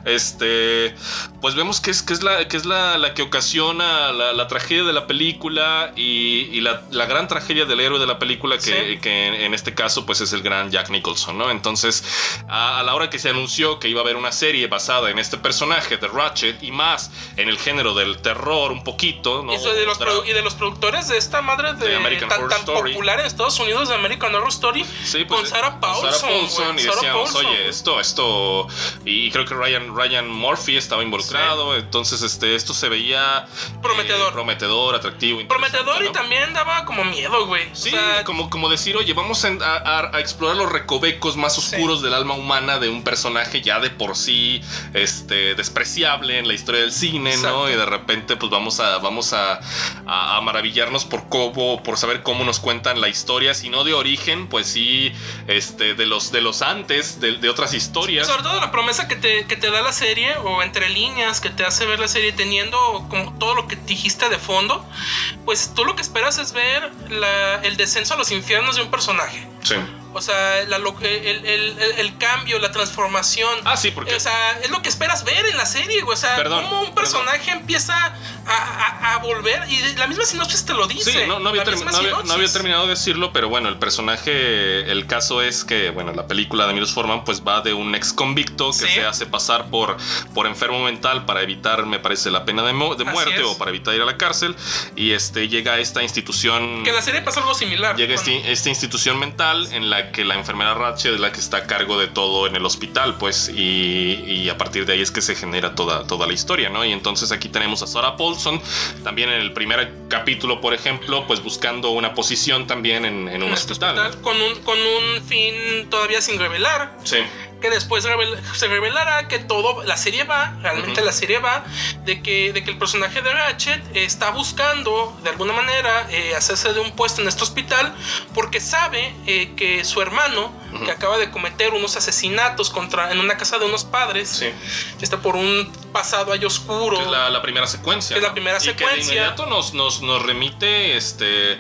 Este, pues vemos que es, que es, la, que, es la, la que ocasiona la, la tragedia de la película y, y la, la gran tragedia del héroe de la película, que, Sí. que en, en este caso, pues, es el gran Jack Nicholson, ¿no? Entonces, a, a la hora que se anunció que iba a haber una serie basada en este personaje de Ratched y más en el género del terror un poquito, ¿no? Y de, los produ- y de los productores de esta madre de, De American tan, Horror tan Story. popular en Estados Unidos, de American Horror Story, Sí, pues, con Sarah Paulson. Sarah Paulson güey, y Sarah decíamos, Paulson. oye, esto, esto, y creo que Ryan, Ryan Murphy estaba involucrado, sí. Entonces este, esto se veía Prometedor. eh, prometedor, atractivo, Prometedor, ¿no? Y también daba como miedo, güey. Sí, o sea, como, como decir, oye, vamos a, a, a explorar los recovecos más oscuros sí. del alma humana de un personaje ya de por sí este, despreciable en la historia del cine, exacto. ¿no? Y de repente, pues vamos a, vamos a, a, a maravillarnos por cómo, por saber cómo nos cuentan la historia, si no de origen, pues sí, este, de los, de los antes, de, de otras historias. Sobre todo la promesa que te, que te da la serie, o entre líneas, que te hace ver la serie, teniendo como todo lo que dijiste de fondo, pues tú lo que esperas es ver la, el descenso a los infiernos de un personaje. Sí. O sea, la, el, el, el, el cambio, la transformación. Ah, sí, porque... O sea, es lo que esperas ver en la serie, güey. O sea, perdón, cómo un personaje perdón. empieza a, a, a volver. Y la misma sinopsis te lo dice. Sí, no, no, había, term- no, había, no había terminado de decirlo, pero bueno, el personaje, el caso es que, bueno, la película de Milos Forman pues va de un ex convicto que ¿sí? se hace pasar por, por enfermo mental para evitar, me parece, la pena de, mo- de muerte o para evitar ir a la cárcel. Y este llega a esta institución... Que en la serie pasa algo similar. Llega a este, esta institución mental en la que la enfermera Ratched es la que está a cargo de todo en el hospital, pues, y, y a partir de ahí es que se genera toda, toda la historia, ¿no? Y entonces aquí tenemos a Sarah Paulson, también en el primer capítulo, por ejemplo, pues buscando una posición también en, en un hospital. hospital con, un, con un fin todavía sin revelar. Sí. Que después revel- se revelará que todo, la serie va, realmente uh-huh. la serie va, de que, de que el personaje de Ratched está buscando, de alguna manera, eh, hacerse de un puesto en este hospital, porque sabe eh, que su hermano, uh-huh. que acaba de cometer unos asesinatos contra, en una casa de unos padres, sí. está por un pasado ahí oscuro. Que es la, la primera secuencia. Que es ¿no? la primera y secuencia. Que de inmediato nos, nos, nos remite este,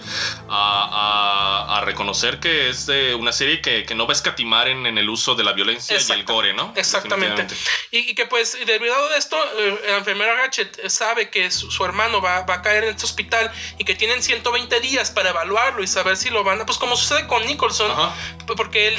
a, a, a reconocer que es de una serie que, que no va a escatimar en, en el uso de la violencia y el gore, ¿no? Exactamente. Y, y que pues debido a esto, eh, la enfermera Ratched sabe que su, su hermano va, va a caer en este hospital y que tienen ciento veinte días para evaluarlo y saber si lo van a... Pues como sucede con Nicholson, ajá. porque él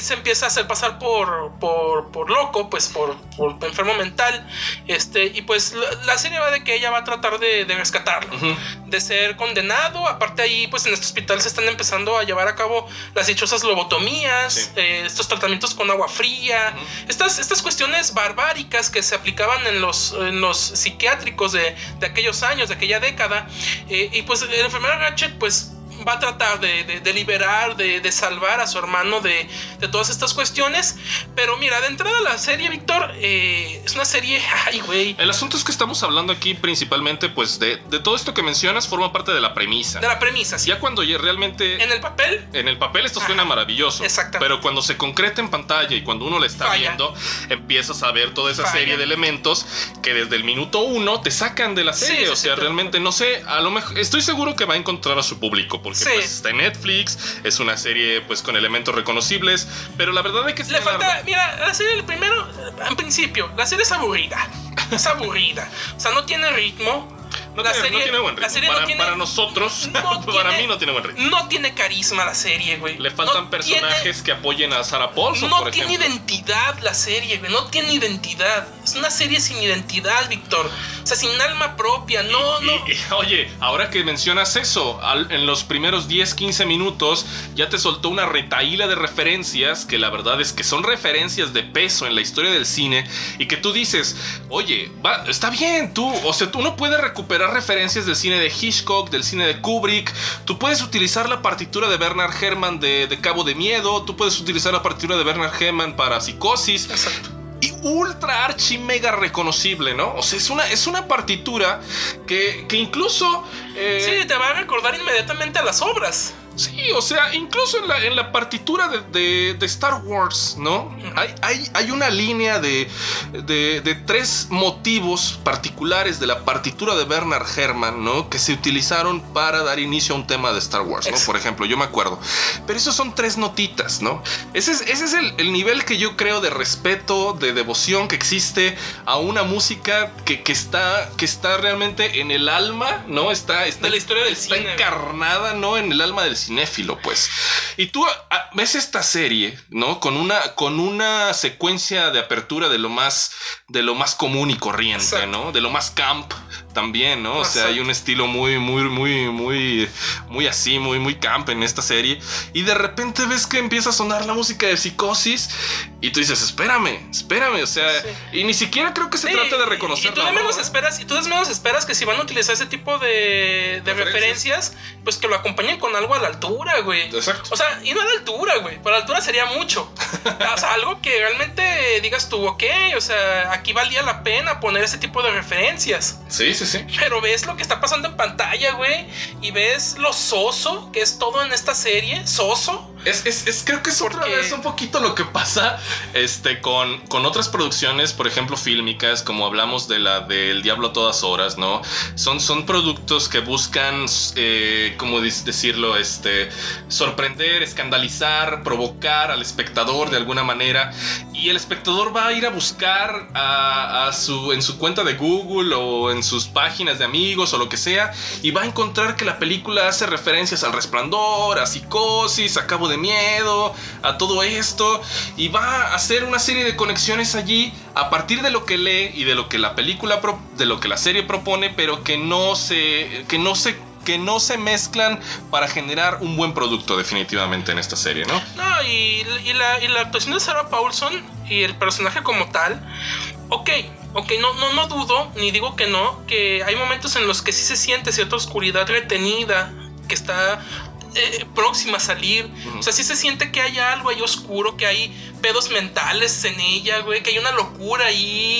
se empieza a hacer pasar por, por, por loco, pues por, por enfermo mental. Este, y pues la, la serie va de que ella va a tratar de, de rescatarlo, uh-huh. de ser condenado. Aparte ahí, pues en este hospital se están empezando a llevar a cabo las dichosas lobotomías, sí. eh, estos tratamientos con agua fría, uh-huh. estas, estas cuestiones barbáricas que se aplicaban en los, en los psiquiátricos de, de aquellos años, de aquella década. Eh, y pues el enfermero Ratched, pues va a tratar de, de, de liberar, de, de salvar a su hermano de, de todas estas cuestiones. Pero mira, de entrada la serie, Víctor, eh, es una serie... Ay, güey. El asunto es que estamos hablando aquí principalmente, pues, de, de todo esto que mencionas forma parte de la premisa. De la premisa, sí. Ya cuando ya realmente... En el papel... En el papel esto suena Ajá. maravilloso. Exactamente. Pero cuando se concreta en pantalla y cuando uno la está Falla. viendo, empiezas a ver toda esa Falla. serie de elementos que desde el minuto uno te sacan de la serie. Sí, sí, o sea, sí, realmente, no sé, a lo mejor... Estoy seguro que va a encontrar a su público. Porque sí. pues, está en Netflix, es una serie pues con elementos reconocibles, pero la verdad es que... Le falta, la... mira, la serie, primero, en principio, la serie es aburrida, es aburrida, o sea, no tiene ritmo. No, la tiene, serie, no tiene buen ritmo. Serie para, no tiene, para nosotros, no para tiene, mí no tiene buen ritmo. No tiene carisma la serie, güey. Le faltan no personajes tiene, que apoyen a Sarah Paulson, no por ejemplo. No tiene identidad la serie, güey. No tiene identidad. Es una serie sin identidad, Víctor. O sea, sin alma propia. No, y, no. Y, y, oye, ahora que mencionas eso, al, en los primeros diez, quince minutos ya te soltó una retaíla de referencias que la verdad es que son referencias de peso en la historia del cine y que tú dices, oye, va, está bien, tú, o sea, tú no puedes recuperar referencias del cine de Hitchcock, del cine de Kubrick. Tú puedes utilizar la partitura de Bernard Herrmann de, de Cabo de Miedo. Tú puedes utilizar la partitura de Bernard Herrmann para Psicosis. Exacto. Y ultra archi mega reconocible, ¿no? O sea, es una, es una partitura que, que incluso... Eh, sí, te va a recordar inmediatamente a las obras. Sí, o sea, incluso en la, en la partitura de, de, de Star Wars, ¿no? Uh-huh. Hay, hay, hay una línea de, de, de tres motivos particulares de la partitura de Bernard Herrmann, ¿no? Que se utilizaron para dar inicio a un tema de Star Wars, ¿no? Exacto. Por ejemplo, yo me acuerdo. Pero esos son tres notitas, ¿no? Ese es, ese es el, el nivel que yo creo de respeto, de devoción que existe a una música que, que, está, que está realmente en el alma, ¿no? Está, está, de la historia del está cine, encarnada, ¿no? En el alma del cine. Cinéfilo, pues. Y tú a, ves esta serie, ¿no? Con una, con una secuencia de apertura de lo más, de lo más común y corriente, Exacto. ¿no? De lo más camp también, ¿no? O Exacto. sea, hay un estilo muy, muy, muy, muy, muy así, muy, muy camp en esta serie. Y de repente ves que empieza a sonar la música de Psicosis y tú dices, espérame, espérame, o sea, sí. y ni siquiera creo que se sí, trata de reconocerlo. Y tú de menos esperas, y tú de menos esperas que si van a utilizar ese tipo de, de referencias, pues que lo acompañen con algo a la altura, güey. Exacto. O sea, y no a la altura, güey. Para la altura sería mucho. O sea, algo que realmente digas tú, ok, o sea, aquí valía la pena poner ese tipo de referencias. Sí, sí, sí. Pero ves lo que está pasando en pantalla, güey. Y ves lo soso que es todo en esta serie. Soso. Es, es, es creo que es Porque... otra vez un poquito lo que pasa este, con, con otras producciones, por ejemplo, fílmicas, como hablamos de la del Diablo a todas horas, ¿no? Son, son productos que buscan, eh, ¿cómo decirlo? Este, sorprender, escandalizar, provocar al espectador de alguna manera. Y el espectador va a ir a buscar a, a su, en su cuenta de Google o en sus páginas de amigos o lo que sea, y va a encontrar que la película hace referencias al Resplandor, a Psicosis, a Cabo de Miedo, a todo esto, y va a hacer una serie de conexiones allí a partir de lo que lee y de lo que la película, pro, de lo que la serie propone, pero que no se, que no se que no se mezclan para generar un buen producto definitivamente en esta serie, ¿no? No, y, y, la, y la actuación de Sarah Paulson y el personaje como tal, ok, ok, no, no, no dudo, ni digo que no, que hay momentos en los que sí se siente cierta oscuridad retenida, que está eh, próxima a salir. Uh-huh. O sea, sí se siente que hay algo ahí oscuro, que hay pedos mentales en ella, güey, que hay una locura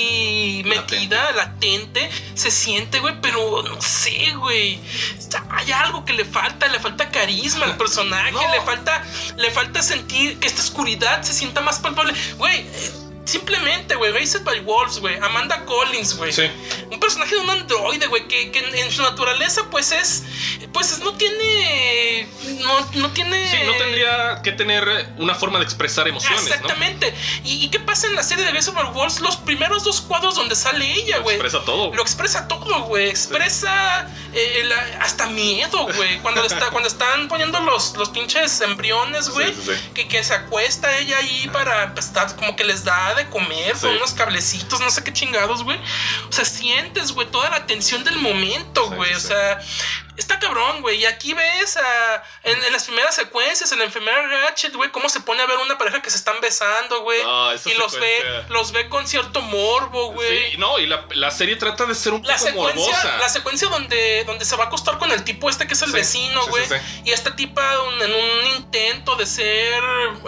ahí metida, latente, latente. Se siente, güey, pero no sé, güey. O sea, hay algo que le falta, le falta carisma al personaje, no. le falta, le falta sentir que esta oscuridad se sienta más palpable. Güey, simplemente, güey, Raised by Wolves, güey, Amanda Collins, güey. Sí. Un personaje de un androide, güey, que, que en, en su naturaleza, pues es, pues no tiene, no, no tiene... Sí, no tendría que tener una forma de expresar emociones, exactamente, ¿no? ¿Y, ¿Y qué pasa en la serie de Reservoir Dogs? Los primeros dos cuadros donde sale ella, güey. Lo expresa todo. Lo expresa todo, güey. Expresa sí. eh, la, hasta miedo, güey. Cuando, está, cuando están poniendo los, los pinches embriones, güey. Sí, sí, sí. que, que se acuesta ella ahí para estar, como que les da de comer sí. con unos cablecitos, no sé qué chingados, güey. O sea, sientes, güey, toda la tensión del momento, güey. Sí, sí, o sea... Sí. Está cabrón, güey. Y aquí ves a, en, en las primeras secuencias, en la enfermera Ratched, güey, cómo se pone a ver una pareja que se están besando, güey. Oh, y los ve, los ve con cierto morbo, güey. Sí, no, y la, la serie trata de ser un la poco morbosa. La secuencia donde, donde se va a acostar con el tipo este que es el sí, vecino, güey. Sí, sí, sí. Y esta tipa un, en un intento de ser,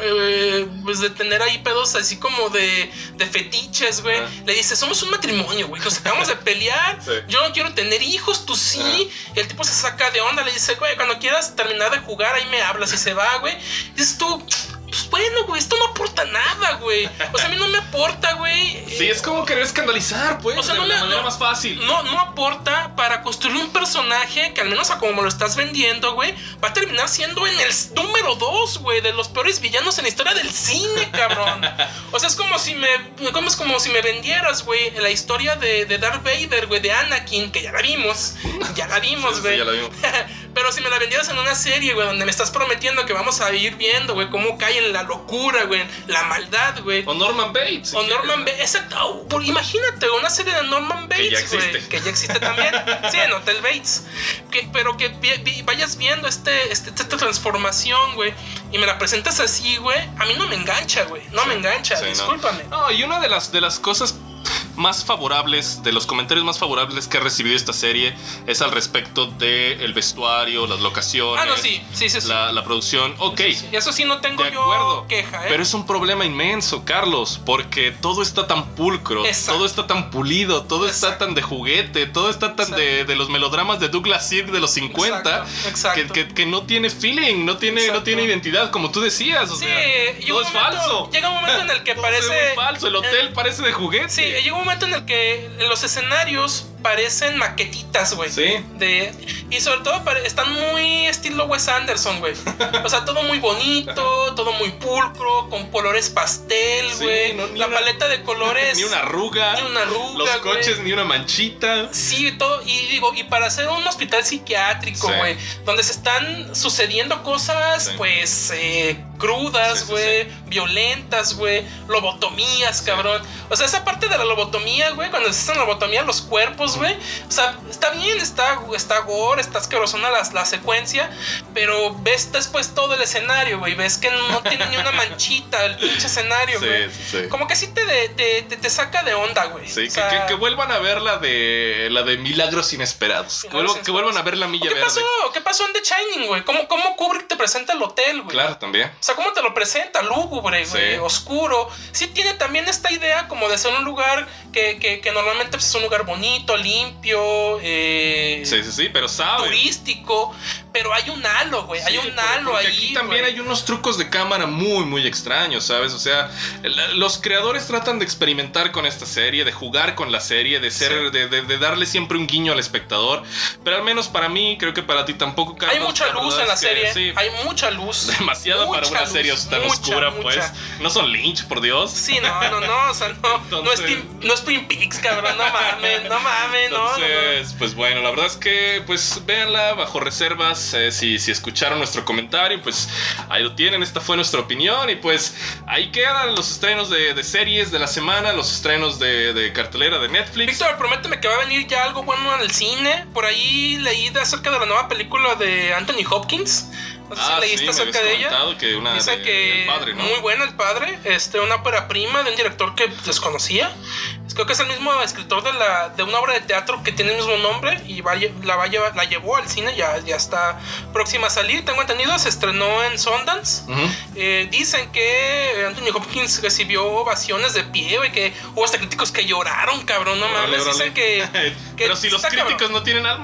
eh, pues de tener ahí pedos así como de, de fetiches, güey. Uh-huh. Le dice, somos un matrimonio, güey. Nos acabamos de pelear. Sí. Yo no quiero tener hijos, tú sí. Uh-huh. Y el tipo se saca de onda, le dice, güey, cuando quieras terminar de jugar, ahí me hablas y se va, güey. Dices tú, pues bueno, güey, esto no aporta nada, güey. O sea, a mí no me aporta, güey. Sí, es como querer escandalizar, pues. O sea, de no la me, manera no, más fácil. No, no aporta para construir un personaje que al menos a como lo estás vendiendo, güey, va a terminar siendo en el número dos, güey, de los peores villanos en la historia del cine, cabrón. O sea, es como si me, como es como si me vendieras, güey, la historia de, de Darth Vader, güey, de Anakin, que ya la vimos, ya la vimos, güey. Sí, sí, ya la vimos. Pero si me la vendieras en una serie, güey, donde me estás prometiendo que vamos a ir viendo, güey, cómo cae en la locura, güey, la maldad, güey. O Norman Bates. O Norman Bates, exacto. Oh, por, imagínate, una serie de Norman Bates, güey. Que ya existe también. Sí, en Hotel Bates. Que, pero que vi, vi, vayas viendo este, este, esta transformación, güey, y me la presentas así, güey, a mí no me engancha, güey. No sí, me engancha, sí, discúlpame. No. no, y una de las, de las cosas más favorables, de los comentarios más favorables que ha recibido esta serie es al respecto del vestuario, las locaciones. Ah, no, sí, sí, sí. sí. La, la producción, ok. Sí, sí, sí. Eso sí no tengo de acuerdo, yo queja, ¿eh? Pero es un problema inmenso, Carlos, porque todo está tan pulcro, exacto. todo está tan pulido, todo exacto. está tan de juguete, todo está tan de, de los melodramas de Douglas Sirk de los cincuenta, exacto. Exacto. Que, que, que no tiene feeling, no tiene, no tiene identidad, como tú decías. O sí, sea, todo es momento, falso. Llega un momento en el que todo parece... Es muy falso, el hotel eh, parece de juguete. Sí, llega un momento en el que los escenarios parecen maquetitas, güey. Sí. De, y sobre todo pare, están muy estilo Wes Anderson, güey. O sea, todo muy bonito, todo muy pulcro, con colores pastel, güey. Sí, no, la una, paleta de colores. Ni una arruga. Ni una arruga. Los coches, güey. Ni una manchita. Sí, todo. Y digo, y para hacer un hospital psiquiátrico, güey, sí. donde se están sucediendo cosas, sí. pues, eh, crudas, güey, sí, sí, sí. violentas, güey, lobotomías, sí. cabrón. O sea, esa parte de la lobotomía, güey, cuando se hacen lobotomía los cuerpos, güey, o sea, está bien, está, está gore, está asquerosona la, la secuencia, pero ves después todo el escenario, güey, ves que no tiene ni una manchita el pinche escenario, güey. Sí, sí, sí. Como que sí te, te, te, te saca de onda, güey. Sí, o sea, que, que, que vuelvan a ver la de la de Milagros Inesperados. Que, vuelvan, que vuelvan a ver La Milla ¿Qué Verde. pasó? ¿Qué pasó en The Shining, güey? ¿Cómo, ¿Cómo Kubrick te presenta el hotel, güey? Claro, también. O sea, ¿cómo te lo presenta? Lúgubre, güey, sí. oscuro. Sí tiene también esta idea como de ser un lugar que, que, que normalmente pues, es un lugar bonito, limpio, eh, sí, sí, sí, pero sabe. turístico. Pero hay un halo, güey. Sí, hay un halo ahí. Aquí también güey. hay unos trucos de cámara muy, muy extraños, ¿sabes? O sea, los creadores tratan de experimentar con esta serie, de jugar con la serie, de ser, sí. de, de, de darle siempre un guiño al espectador. Pero al menos para mí, creo que para ti tampoco, Carlos. Hay mucha luz en la que, serie. Sí, hay mucha luz. Demasiada mucha para una luz, serie tan mucha, oscura, mucha. pues. No son Lynch, por Dios. Sí, no, no, no. O sea, no, entonces, no, es Twin, no es Twin Peaks, cabrón. No mames, no mames, no. Entonces, no, no. pues bueno, la verdad es que, pues, véanla bajo reservas. Eh, si, si escucharon nuestro comentario, pues ahí lo tienen. Esta fue nuestra opinión. Y pues ahí quedan los estrenos de, de series de la semana, los estrenos de, de cartelera de Netflix. Víctor, prométeme que va a venir ya algo bueno en el cine. Por ahí leí de acerca de la nueva película de Anthony Hopkins. No sé ah, si leíste sí, acerca de ella. Que una Dice de, que El Padre, ¿no? Muy buena El Padre. Este, una ópera prima de un director que desconocía. Creo que es el mismo escritor de, la, de una obra de teatro que tiene el mismo nombre. Y va, la, va a llevar, la llevó al cine. Ya, ya está próxima a salir. Tengo entendido, se estrenó en Sundance. Uh-huh. eh, Dicen que Anthony Hopkins recibió ovaciones de pie, güey. Que hubo hasta críticos que lloraron, cabrón. No mames. Dicen que, que Pero si los críticos cabrón. no tienen alma.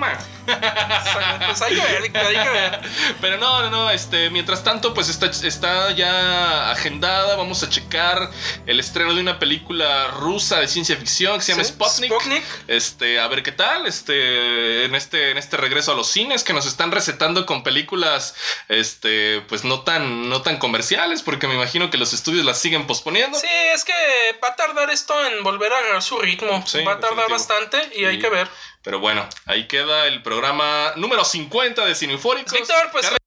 Pues hay que ver, hay que ver. Pero no, no, no, este, mientras tanto, pues está, está ya agendada. Vamos a checar el estreno de una película rusa de ciencia ficción que se llama ¿Sí? Sputnik. Sputnik. Este, a ver qué tal. Este, en este, en este regreso a los cines que nos están recetando con películas, este, pues no tan, no tan comerciales, porque me imagino que los estudios las siguen posponiendo. Sí, es que va a tardar esto en volver a agarrar su ritmo. Sí, va a tardar definitivo. bastante y Sí. hay que ver. Pero bueno, ahí queda el programa número cincuenta de Cineufóricos. Víctor, pues Carla,